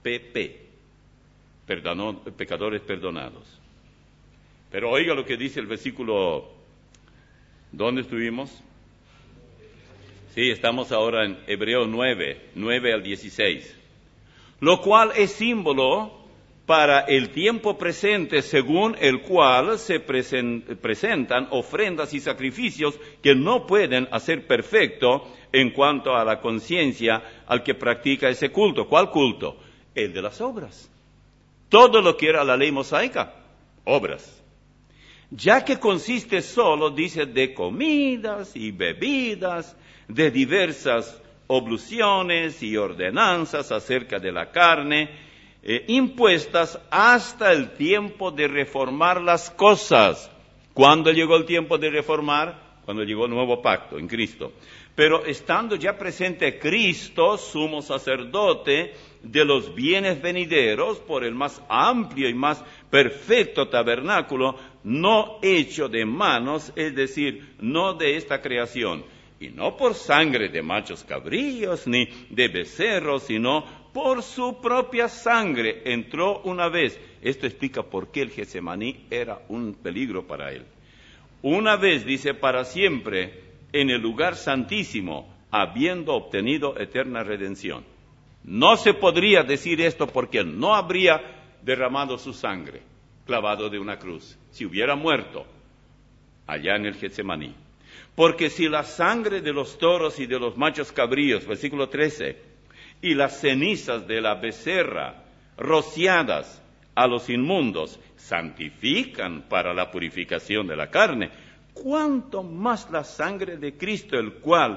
pecadores perdonados. Pero oiga lo que dice el versículo, ¿dónde estuvimos? Sí, estamos ahora en Hebreos 9 al 16. Lo cual es símbolo para el tiempo presente, según el cual se presentan ofrendas y sacrificios que no pueden hacer perfecto en cuanto a la conciencia al que practica ese culto. ¿Cuál culto? El de las obras. Todo lo que era la ley mosaica, obras. Ya que consiste solo, dice, de comidas y bebidas, de diversas obluciones y ordenanzas acerca de la carne, impuestas hasta el tiempo de reformar las cosas. ¿Cuándo llegó el tiempo de reformar? Cuando llegó el nuevo pacto en Cristo. Pero estando ya presente Cristo, sumo sacerdote de los bienes venideros, por el más amplio y más perfecto tabernáculo, no hecho de manos, es decir, no de esta creación, y no por sangre de machos cabríos ni de becerros, sino por su propia sangre entró una vez. Esto explica por qué el Getsemaní era un peligro para él. Una vez, dice, para siempre, en el lugar santísimo, habiendo obtenido eterna redención. No se podría decir esto porque no habría derramado su sangre, clavado de una cruz, si hubiera muerto allá en el Getsemaní. Porque si la sangre de los toros y de los machos cabríos, versículo 13, y las cenizas de la becerra rociadas a los inmundos santifican para la purificación de la carne, cuánto más la sangre de Cristo, el cual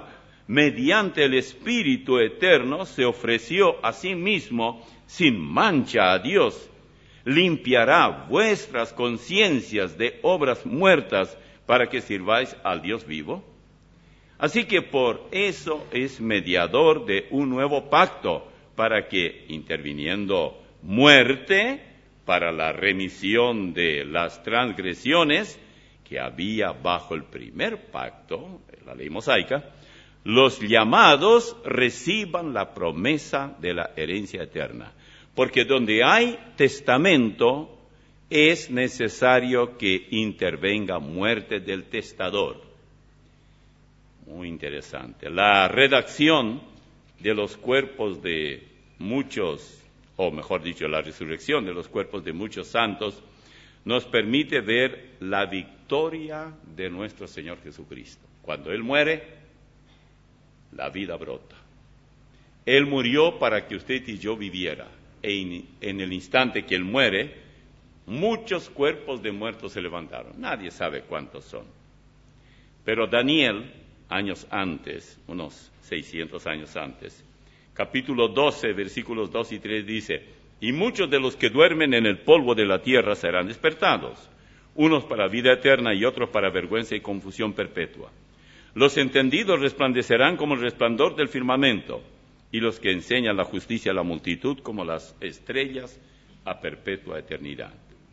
mediante el Espíritu eterno, se ofreció a sí mismo sin mancha a Dios, limpiará vuestras conciencias de obras muertas para que sirváis al Dios vivo. Así que por eso es mediador de un nuevo pacto, para que, interviniendo muerte para la remisión de las transgresiones que había bajo el primer pacto, la ley mosaica, los llamados reciban la promesa de la herencia eterna. Porque donde hay testamento, es necesario que intervenga muerte del testador. Muy interesante. La redacción de los cuerpos de muchos, o mejor dicho, la resurrección de los cuerpos de muchos santos, nos permite ver la victoria de nuestro Señor Jesucristo. Cuando Él muere, la vida brota. Él murió para que usted y yo viviera. En el instante que Él muere, muchos cuerpos de muertos se levantaron. Nadie sabe cuántos son. Pero Daniel, años antes, unos 600 años antes, capítulo 12, versículos 2 y 3 dice: y muchos de los que duermen en el polvo de la tierra serán despertados, unos para vida eterna y otros para vergüenza y confusión perpetua. Los entendidos resplandecerán como el resplandor del firmamento, y los que enseñan la justicia a la multitud como las estrellas a perpetua eternidad.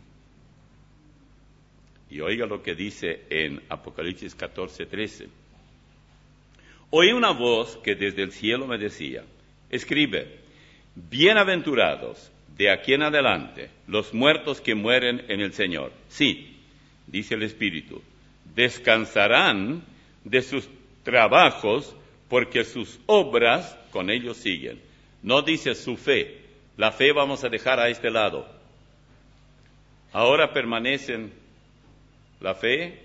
Y oiga lo que dice en Apocalipsis 14, 13. Oí una voz que desde el cielo me decía: escribe, bienaventurados de aquí en adelante los muertos que mueren en el Señor. Sí, dice el Espíritu, descansarán de sus trabajos, porque sus obras con ellos siguen. No dice su fe. La fe vamos a dejar a este lado. Ahora permanecen la fe,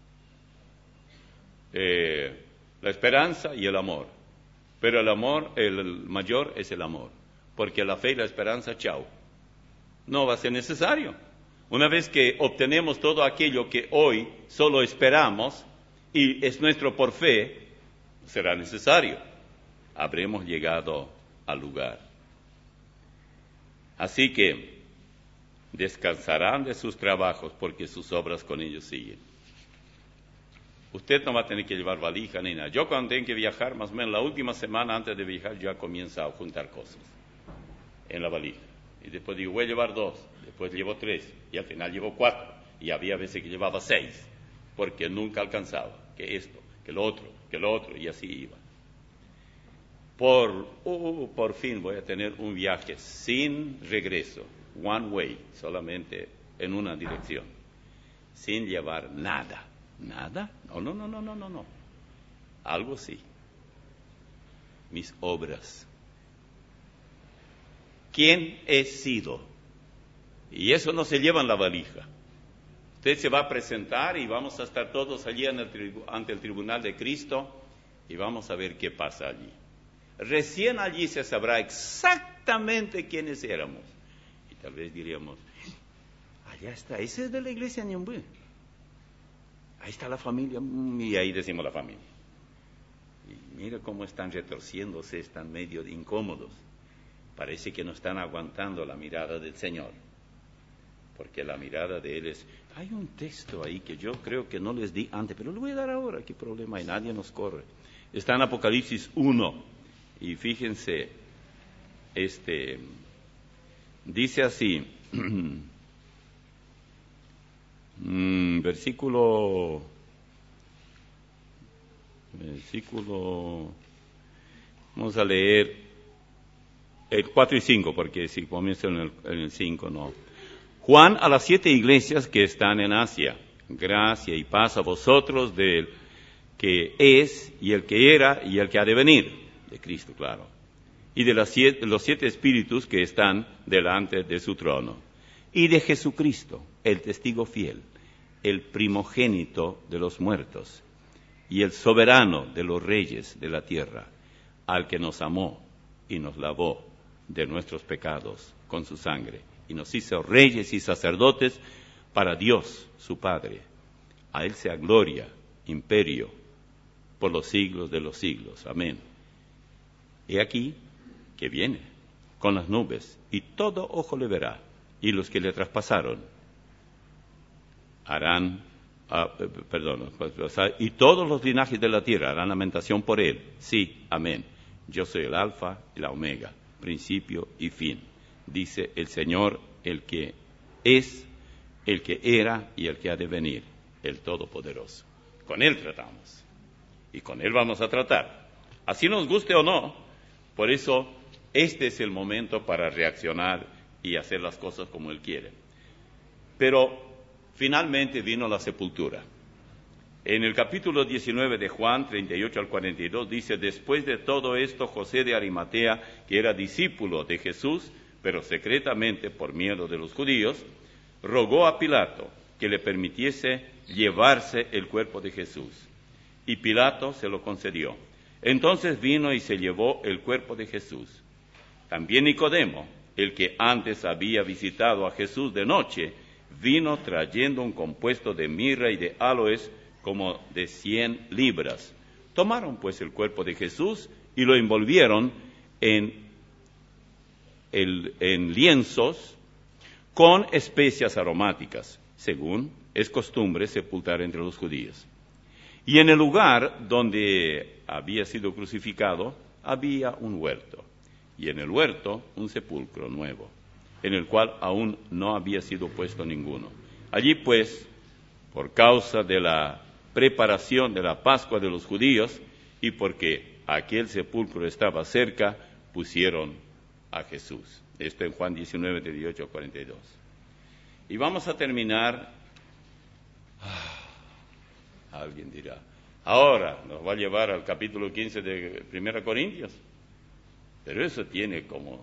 la esperanza y el amor. Pero el amor, el mayor es el amor. Porque la fe y la esperanza, chao. No va a ser necesario. Una vez que obtenemos todo aquello que hoy solo esperamos y es nuestro por fe, será necesario. Habremos llegado al lugar. Así que descansarán de sus trabajos porque sus obras con ellos siguen. Usted no va a tener que llevar valija ni nada. Yo cuando tengo que viajar, más o menos la última semana antes de viajar, ya comienzo a juntar cosas en la valija. Y después digo, voy a llevar 2, después llevo 3, y al final llevo 4. Y había veces que llevaba 6, porque nunca alcanzaba. Que esto, que lo otro, y así iba. Por fin voy a tener un viaje sin regreso, one way, solamente en una dirección, sin llevar nada. ¿Nada? No. Algo sí. Mis obras. ¿Quién he sido? Y eso no se lleva en la valija. Usted se va a presentar y vamos a estar todos allí ante el tribunal de Cristo y vamos a ver qué pasa allí. Recién allí se sabrá exactamente quiénes éramos. Y tal vez diríamos, allá está, ese es de la iglesia Ñumbú. Ahí está la familia, y ahí decimos la familia. Y mira cómo están retorciéndose, están medio incómodos. Parece que no están aguantando la mirada del Señor. Porque la mirada de Él es... Hay un texto ahí que yo creo que no les di antes, pero lo voy a dar ahora, qué problema hay, nadie nos corre. Está en Apocalipsis 1, y fíjense, dice así, versículo, vamos a leer el 4 y 5, porque si comienzo en el 5 no. Juan a las 7 iglesias que están en Asia, gracia y paz a vosotros del que es, y el que era, y el que ha de venir, de Cristo, claro, y de los 7 espíritus que están delante de su trono, y de Jesucristo, el testigo fiel, el primogénito de los muertos, y el soberano de los reyes de la tierra, al que nos amó y nos lavó de nuestros pecados con su sangre, y nos hizo reyes y sacerdotes para Dios, su Padre. A Él sea gloria, imperio por los siglos de los siglos. Amén. He aquí que viene con las nubes, y todo ojo le verá, y los que le traspasaron harán, y todos los linajes de la tierra harán lamentación por él. Sí, amén. Yo soy el alfa y la omega, principio y fin, dice el Señor, el que es, el que era y el que ha de venir, el Todopoderoso. Con Él tratamos, y con Él vamos a tratar, así nos guste o no. Por eso, este es el momento para reaccionar y hacer las cosas como Él quiere. Pero, finalmente vino la sepultura. En el capítulo 19 de Juan, 38 al 42, dice: después de todo esto, José de Arimatea, que era discípulo de Jesús, pero secretamente por miedo de los judíos, rogó a Pilato que le permitiese llevarse el cuerpo de Jesús. Y Pilato se lo concedió. Entonces vino y se llevó el cuerpo de Jesús. También Nicodemo, el que antes había visitado a Jesús de noche, vino trayendo un compuesto de mirra y de áloes como de 100 libras. Tomaron pues el cuerpo de Jesús y lo envolvieron en lienzos con especias aromáticas, según es costumbre sepultar entre los judíos. Y en el lugar donde había sido crucificado había un huerto, y en el huerto un sepulcro nuevo, en el cual aún no había sido puesto ninguno. Allí pues, por causa de la preparación de la Pascua de los judíos, y porque aquel sepulcro estaba cerca, pusieron a Jesús. Esto en Juan 19, de 18 a 42. Y vamos a terminar. Alguien dirá, ahora nos va a llevar al capítulo 15 de 1 Corintios. Pero eso tiene como,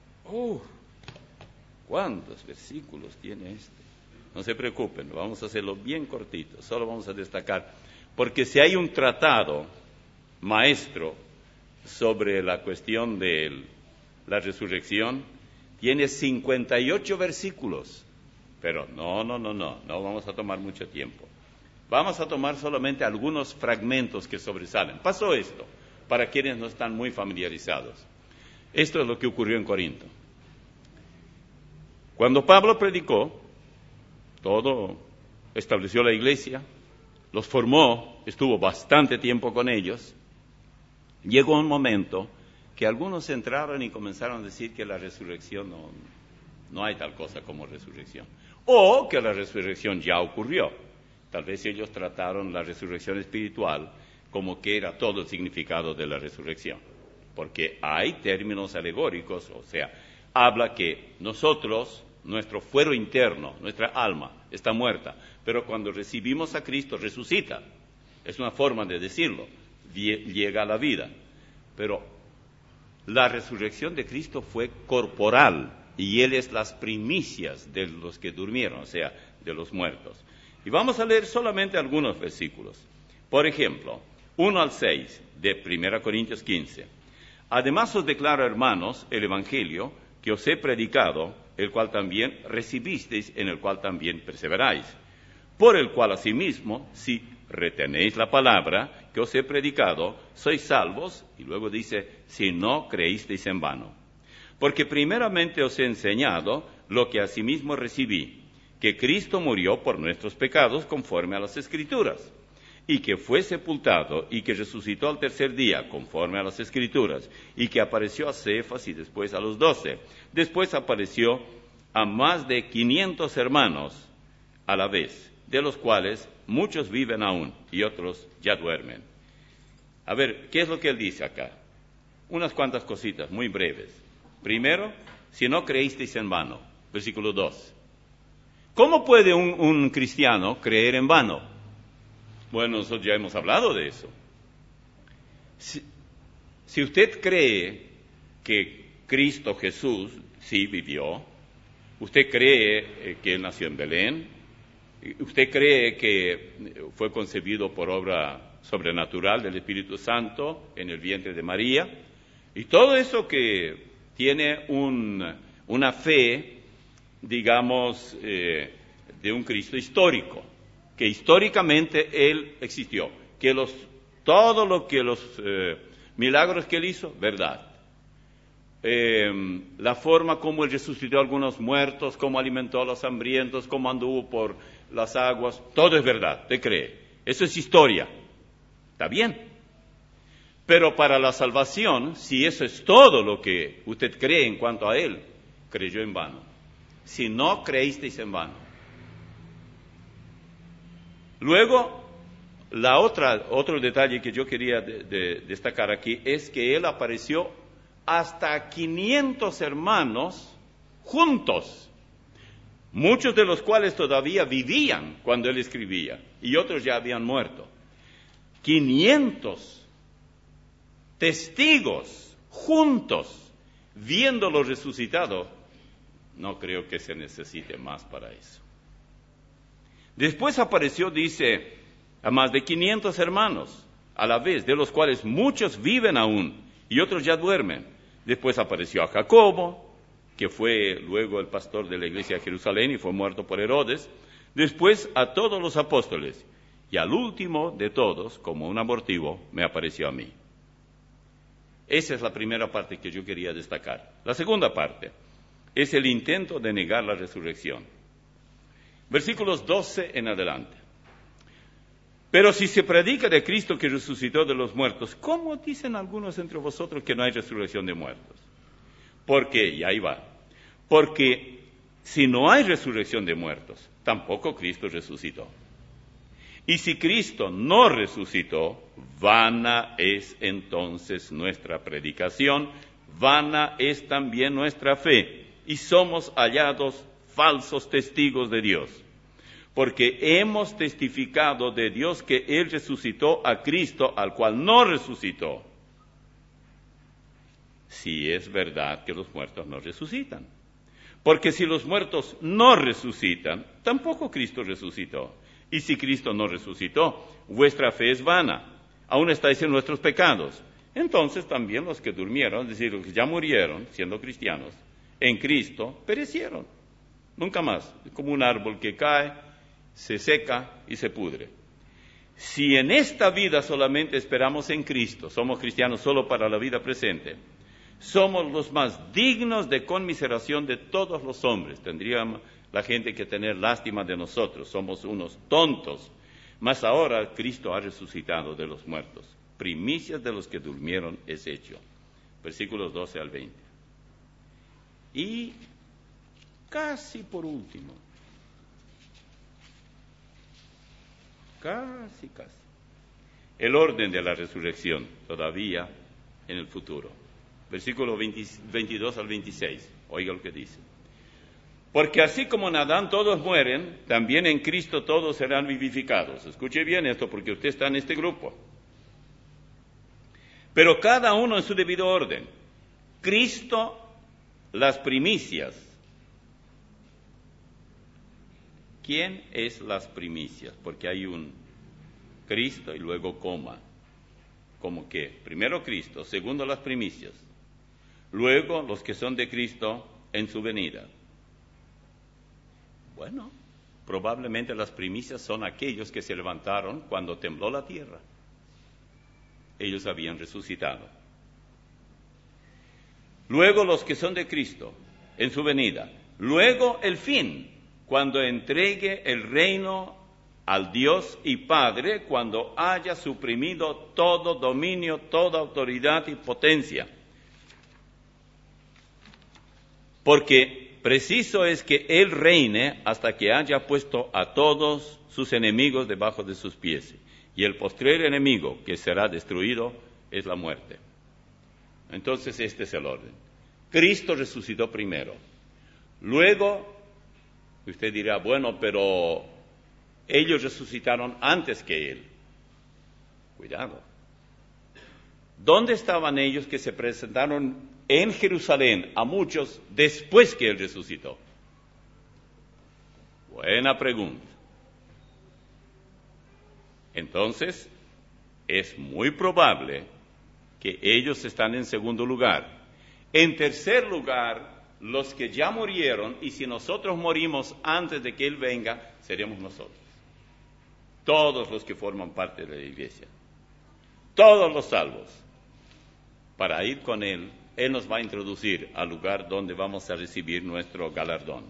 ¿cuántos versículos tiene este? No se preocupen, vamos a hacerlo bien cortito, solo vamos a destacar. Porque si hay un tratado maestro sobre la cuestión de la resurrección, tiene 58 versículos. Pero no vamos a tomar mucho tiempo. Vamos a tomar solamente algunos fragmentos que sobresalen. Pasó esto, para quienes no están muy familiarizados. Esto es lo que ocurrió en Corinto. Cuando Pablo predicó, estableció la iglesia, los formó, estuvo bastante tiempo con ellos, llegó un momento que algunos entraron y comenzaron a decir que la resurrección no hay tal cosa como resurrección, o que la resurrección ya ocurrió. Tal vez ellos trataron la resurrección espiritual como que era todo el significado de la resurrección, porque hay términos alegóricos, o sea, habla que nosotros, nuestro fuero interno, nuestra alma, está muerta, pero cuando recibimos a Cristo resucita. Es una forma de decirlo, llega a la vida. Pero la resurrección de Cristo fue corporal, y Él es las primicias de los que durmieron, o sea, de los muertos. Y vamos a leer solamente algunos versículos. Por ejemplo, 1 al 6 de 1 Corintios 15. Además os declaro, hermanos, el Evangelio que os he predicado, el cual también recibisteis, en el cual también perseveráis, por el cual asimismo, si retenéis la palabra que os he predicado, sois salvos, y luego dice, si no creísteis en vano. Porque primeramente os he enseñado lo que asimismo recibí, que Cristo murió por nuestros pecados conforme a las Escrituras, y que fue sepultado, y que resucitó al tercer día conforme a las Escrituras, y que apareció a Cefas y después a los 12. Después apareció a más de 500 hermanos a la vez, de los cuales muchos viven aún y otros ya duermen. A ver, ¿qué es lo que él dice acá? Unas cuantas cositas muy breves. Primero, si no creísteis en vano, versículo 2. ¿Cómo puede un cristiano creer en vano? Bueno, nosotros ya hemos hablado de eso. Si usted cree que Cristo Jesús sí vivió, usted cree que Él nació en Belén, usted cree que fue concebido por obra sobrenatural del Espíritu Santo en el vientre de María, y todo eso que tiene una fe, digamos, de un Cristo histórico, que históricamente Él existió, que Todo lo que los milagros que Él hizo, verdad. La forma como Él resucitó a algunos muertos, cómo alimentó a los hambrientos, cómo anduvo por las aguas, todo es verdad, te cree. Eso es historia. Está bien. Pero para la salvación, si eso es todo lo que usted cree en cuanto a Él, creyó en vano. Si no creísteis en vano. Luego, otro detalle que yo quería destacar aquí es que Él apareció hasta 500 hermanos juntos, muchos de los cuales todavía vivían cuando Él escribía, y otros ya habían muerto. 500 testigos juntos, viéndolo resucitado, no creo que se necesite más para eso. Después apareció, dice, a más de 500 hermanos a la vez, de los cuales muchos viven aún y otros ya duermen. Después apareció a Jacobo, que fue luego el pastor de la iglesia de Jerusalén y fue muerto por Herodes. Después a todos los apóstoles. Y al último de todos, como un abortivo, me apareció a mí. Esa es la primera parte que yo quería destacar. La segunda parte es el intento de negar la resurrección. Versículos 12 en adelante. Pero si se predica de Cristo que resucitó de los muertos, ¿cómo dicen algunos entre vosotros que no hay resurrección de muertos? Porque, y ahí va, porque si no hay resurrección de muertos, tampoco Cristo resucitó. Y si Cristo no resucitó, vana es entonces nuestra predicación, vana es también nuestra fe, y somos hallados falsos testigos de Dios. Porque hemos testificado de Dios que Él resucitó a Cristo, al cual no resucitó. Si es verdad que los muertos no resucitan. Porque si los muertos no resucitan, tampoco Cristo resucitó. Y si Cristo no resucitó, vuestra fe es vana. Aún estáis en nuestros pecados. Entonces también los que durmieron, es decir, los que ya murieron, siendo cristianos, en Cristo, perecieron. Nunca más. Es como un árbol que cae, se seca y se pudre. Si en esta vida solamente esperamos en Cristo, somos cristianos solo para la vida presente, somos los más dignos de conmiseración de todos los hombres. Tendría la gente que tener lástima de nosotros, somos unos tontos. Mas ahora Cristo ha resucitado de los muertos. Primicias de los que durmieron es hecho. Versículos 12 al 20. Y casi por último, casi, el orden de la resurrección todavía en el futuro. Versículo 22 al 26, oiga lo que dice. Porque así como en Adán todos mueren, también en Cristo todos serán vivificados. Escuche bien esto porque usted está en este grupo. Pero cada uno en su debido orden. Cristo, las primicias. ¿Quién es las primicias? Porque hay un Cristo y luego coma. ¿Cómo qué? Primero Cristo, segundo las primicias. Luego los que son de Cristo en su venida. Bueno, probablemente las primicias son aquellos que se levantaron cuando tembló la tierra. Ellos habían resucitado. Luego los que son de Cristo en su venida. Luego el fin, cuando entregue el reino al Dios y Padre, cuando haya suprimido todo dominio, toda autoridad y potencia. Porque preciso es que Él reine hasta que haya puesto a todos sus enemigos debajo de sus pies. Y el postrer enemigo que será destruido es la muerte. Entonces este es el orden. Cristo resucitó primero. Luego, usted dirá, bueno, pero ellos resucitaron antes que Él. Cuidado. ¿Dónde estaban ellos que se presentaron en Jerusalén a muchos después que Él resucitó? Buena pregunta. Entonces, es muy probable que ellos están en segundo lugar. En tercer lugar, los que ya murieron, y si nosotros morimos antes de que Él venga, seremos nosotros. Todos los que forman parte de la iglesia. todos los salvos. Para ir con Él, Él nos va a introducir al lugar donde vamos a recibir nuestro galardón.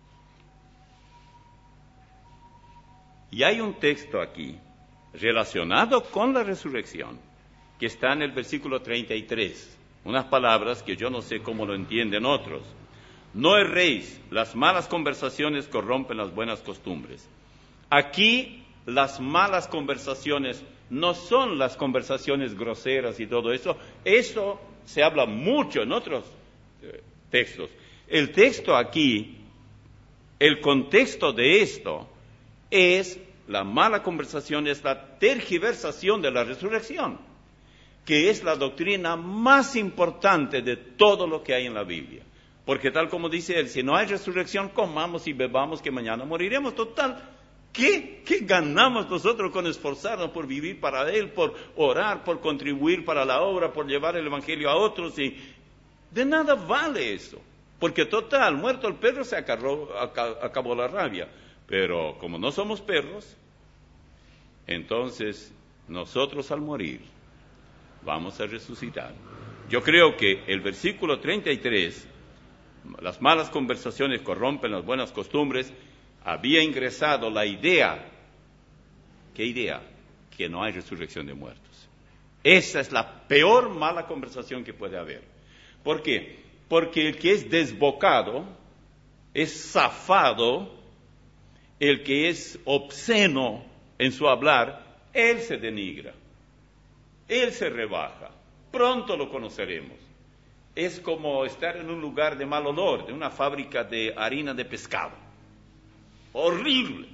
Y hay un texto aquí relacionado con la resurrección, que está en el versículo 33, unas palabras que yo no sé cómo lo entienden otros. No erréis, las malas conversaciones corrompen las buenas costumbres. Aquí las malas conversaciones no son las conversaciones groseras y todo eso. Eso se habla mucho en otros textos. El texto aquí, el contexto de esto es la mala conversación, es la tergiversación de la resurrección, que es la doctrina más importante de todo lo que hay en la Biblia. Porque tal como dice él, si no hay resurrección, comamos y bebamos que mañana moriremos. Total, ¿qué ganamos nosotros con esforzarnos por vivir para Él, por orar, por contribuir para la obra, por llevar el Evangelio a otros? Y de nada vale eso. Porque total, muerto el perro se acabó la rabia. Pero como no somos perros, entonces nosotros al morir vamos a resucitar. Yo creo que el versículo 33, las malas conversaciones corrompen las buenas costumbres, había ingresado la idea. ¿Qué idea? Que no hay resurrección de muertos. Esa es la peor mala conversación que puede haber. ¿Por qué? Porque el que es desbocado, es zafado, el que es obsceno en su hablar, él se denigra, él se rebaja. Pronto lo conoceremos. Es como estar en un lugar de mal olor, de una fábrica de harina de pescado. Horrible.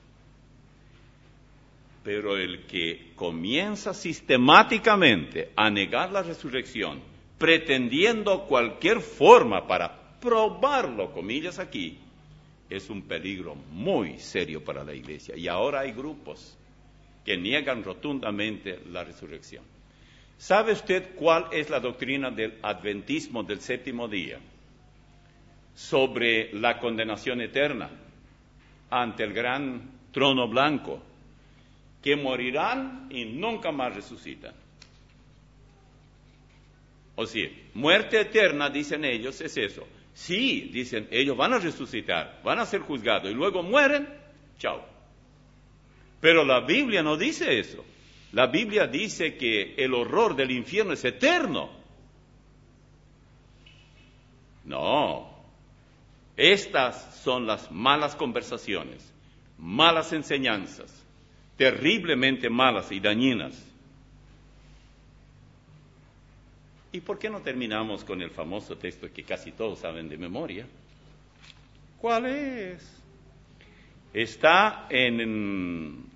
Pero el que comienza sistemáticamente a negar la resurrección, pretendiendo cualquier forma para probarlo, comillas aquí, es un peligro muy serio para la iglesia. Y ahora hay grupos que niegan rotundamente la resurrección. ¿Sabe usted cuál es la doctrina del adventismo del séptimo día sobre la condenación eterna ante el gran trono blanco? Que morirán y nunca más resucitan. O sea, muerte eterna, dicen ellos, es eso. Sí, dicen, ellos van a resucitar, van a ser juzgados y luego mueren, chao. Pero la Biblia no dice eso. La Biblia dice que el horror del infierno es eterno. No. Estas son las malas conversaciones, malas enseñanzas, terriblemente malas y dañinas. ¿Y por qué no terminamos con el famoso texto que casi todos saben de memoria? ¿Cuál es? Está en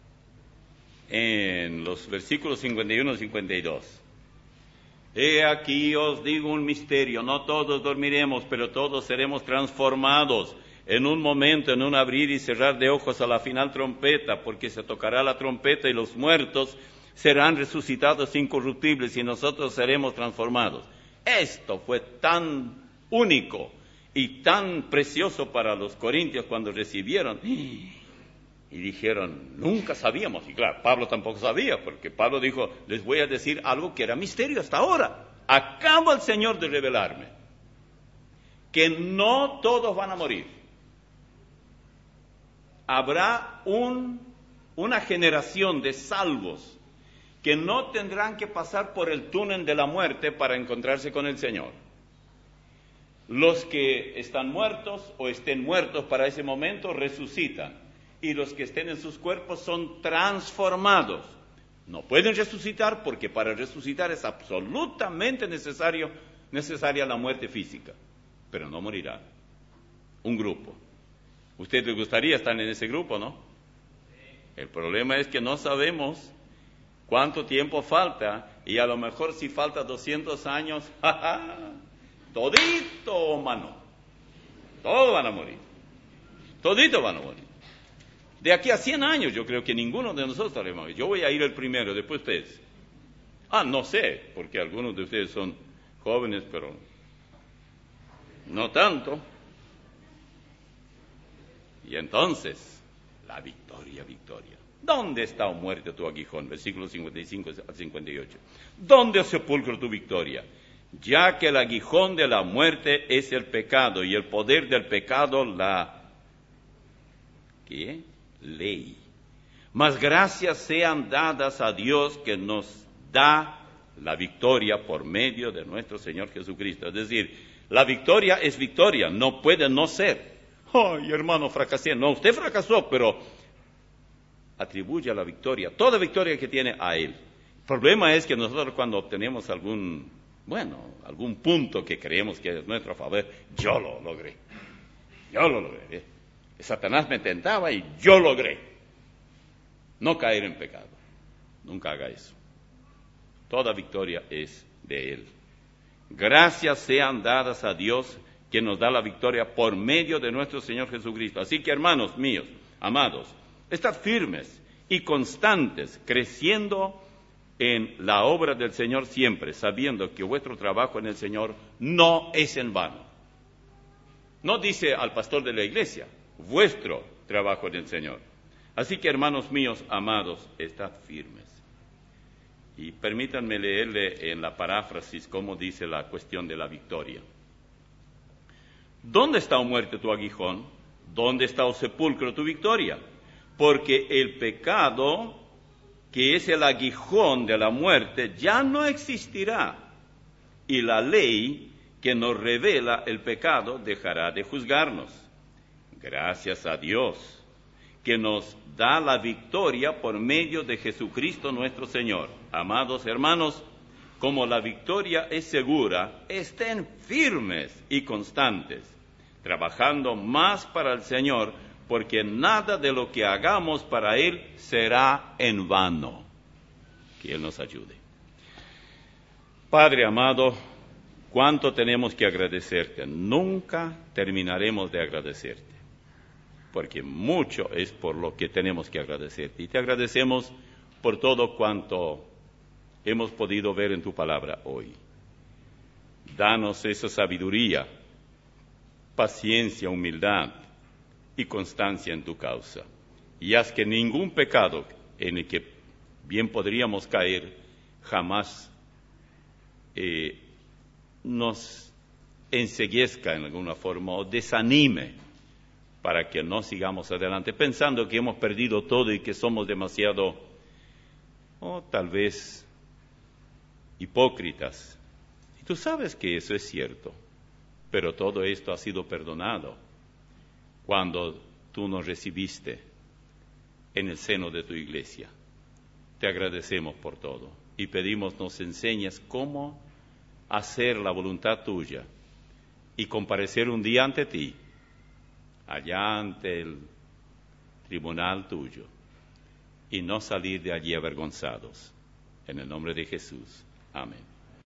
los versículos 51 y 52. He aquí os digo un misterio, no todos dormiremos, pero todos seremos transformados en un momento, en un abrir y cerrar de ojos a la final trompeta, porque se tocará la trompeta y los muertos serán resucitados incorruptibles y nosotros seremos transformados. Esto fue tan único y tan precioso para los corintios cuando recibieron y dijeron, nunca sabíamos. Y claro, Pablo tampoco sabía, porque Pablo dijo, les voy a decir algo que era misterio hasta ahora. Acaba el Señor de revelarme que no todos van a morir. Habrá una generación de salvos que no tendrán que pasar por el túnel de la muerte para encontrarse con el Señor. Los que están muertos o estén muertos para ese momento resucitan. Y los que estén en sus cuerpos son transformados. No pueden resucitar porque para resucitar es absolutamente necesaria la muerte física. Pero no morirán. Un grupo. ¿Usted le gustaría estar en ese grupo, no? El problema es que no sabemos cuánto tiempo falta, y a lo mejor si falta 200 años, todito, mano. Todos van a morir. Toditos van a morir. De aquí a 100 años yo creo que ninguno de nosotros estaremos. Yo voy a ir el primero, después ustedes. No sé, porque algunos de ustedes son jóvenes, pero no tanto. Y entonces, la victoria. ¿Dónde está, oh muerte, tu aguijón? Versículos 55 al 58. ¿Dónde, oh sepulcro, tu victoria? Ya que el aguijón de la muerte es el pecado, y el poder del pecado la ¿qué? Ley. Mas gracias sean dadas a Dios que nos da la victoria por medio de nuestro Señor Jesucristo. Es decir, la victoria es victoria, no puede no ser. Ay, hermano, fracasé. No, usted fracasó, pero atribuye la victoria, toda victoria que tiene, a Él. El problema es que nosotros, cuando obtenemos algún punto que creemos que es nuestro favor, yo lo logré. Satanás me tentaba y yo logré no caer en pecado. Nunca haga eso. Toda victoria es de Él. Gracias sean dadas a Dios que nos da la victoria por medio de nuestro Señor Jesucristo. Así que, hermanos míos, amados, estad firmes y constantes, creciendo en la obra del Señor siempre, sabiendo que vuestro trabajo en el Señor no es en vano. No dice al pastor de la iglesia, vuestro trabajo en el Señor. Así que, hermanos míos, amados, estad firmes. Y permítanme leerle en la paráfrasis cómo dice la cuestión de la victoria. ¿Dónde está, oh muerte, tu aguijón? ¿Dónde está, oh sepulcro, tu victoria? Porque el pecado, que es el aguijón de la muerte, ya no existirá. Y la ley que nos revela el pecado dejará de juzgarnos. Gracias a Dios, que nos da la victoria por medio de Jesucristo nuestro Señor. Amados hermanos, como la victoria es segura, estén firmes y constantes, trabajando más para el Señor, porque nada de lo que hagamos para Él será en vano. Que Él nos ayude. Padre amado, cuánto tenemos que agradecerte. Nunca terminaremos de agradecerte, porque mucho es por lo que tenemos que agradecerte. Y te agradecemos por todo cuanto hemos podido ver en tu palabra hoy. Danos esa sabiduría, paciencia, humildad y constancia en tu causa. Y haz que ningún pecado en el que bien podríamos caer jamás nos enceguezca en alguna forma o desanime, para que no sigamos adelante pensando que hemos perdido todo y que somos demasiado, tal vez, hipócritas. Y tú sabes que eso es cierto, pero todo esto ha sido perdonado cuando tú nos recibiste en el seno de tu iglesia. Te agradecemos por todo y pedimos nos enseñes cómo hacer la voluntad tuya y comparecer un día ante ti, allá ante el tribunal tuyo, y no salir de allí avergonzados. En el nombre de Jesús. Amén.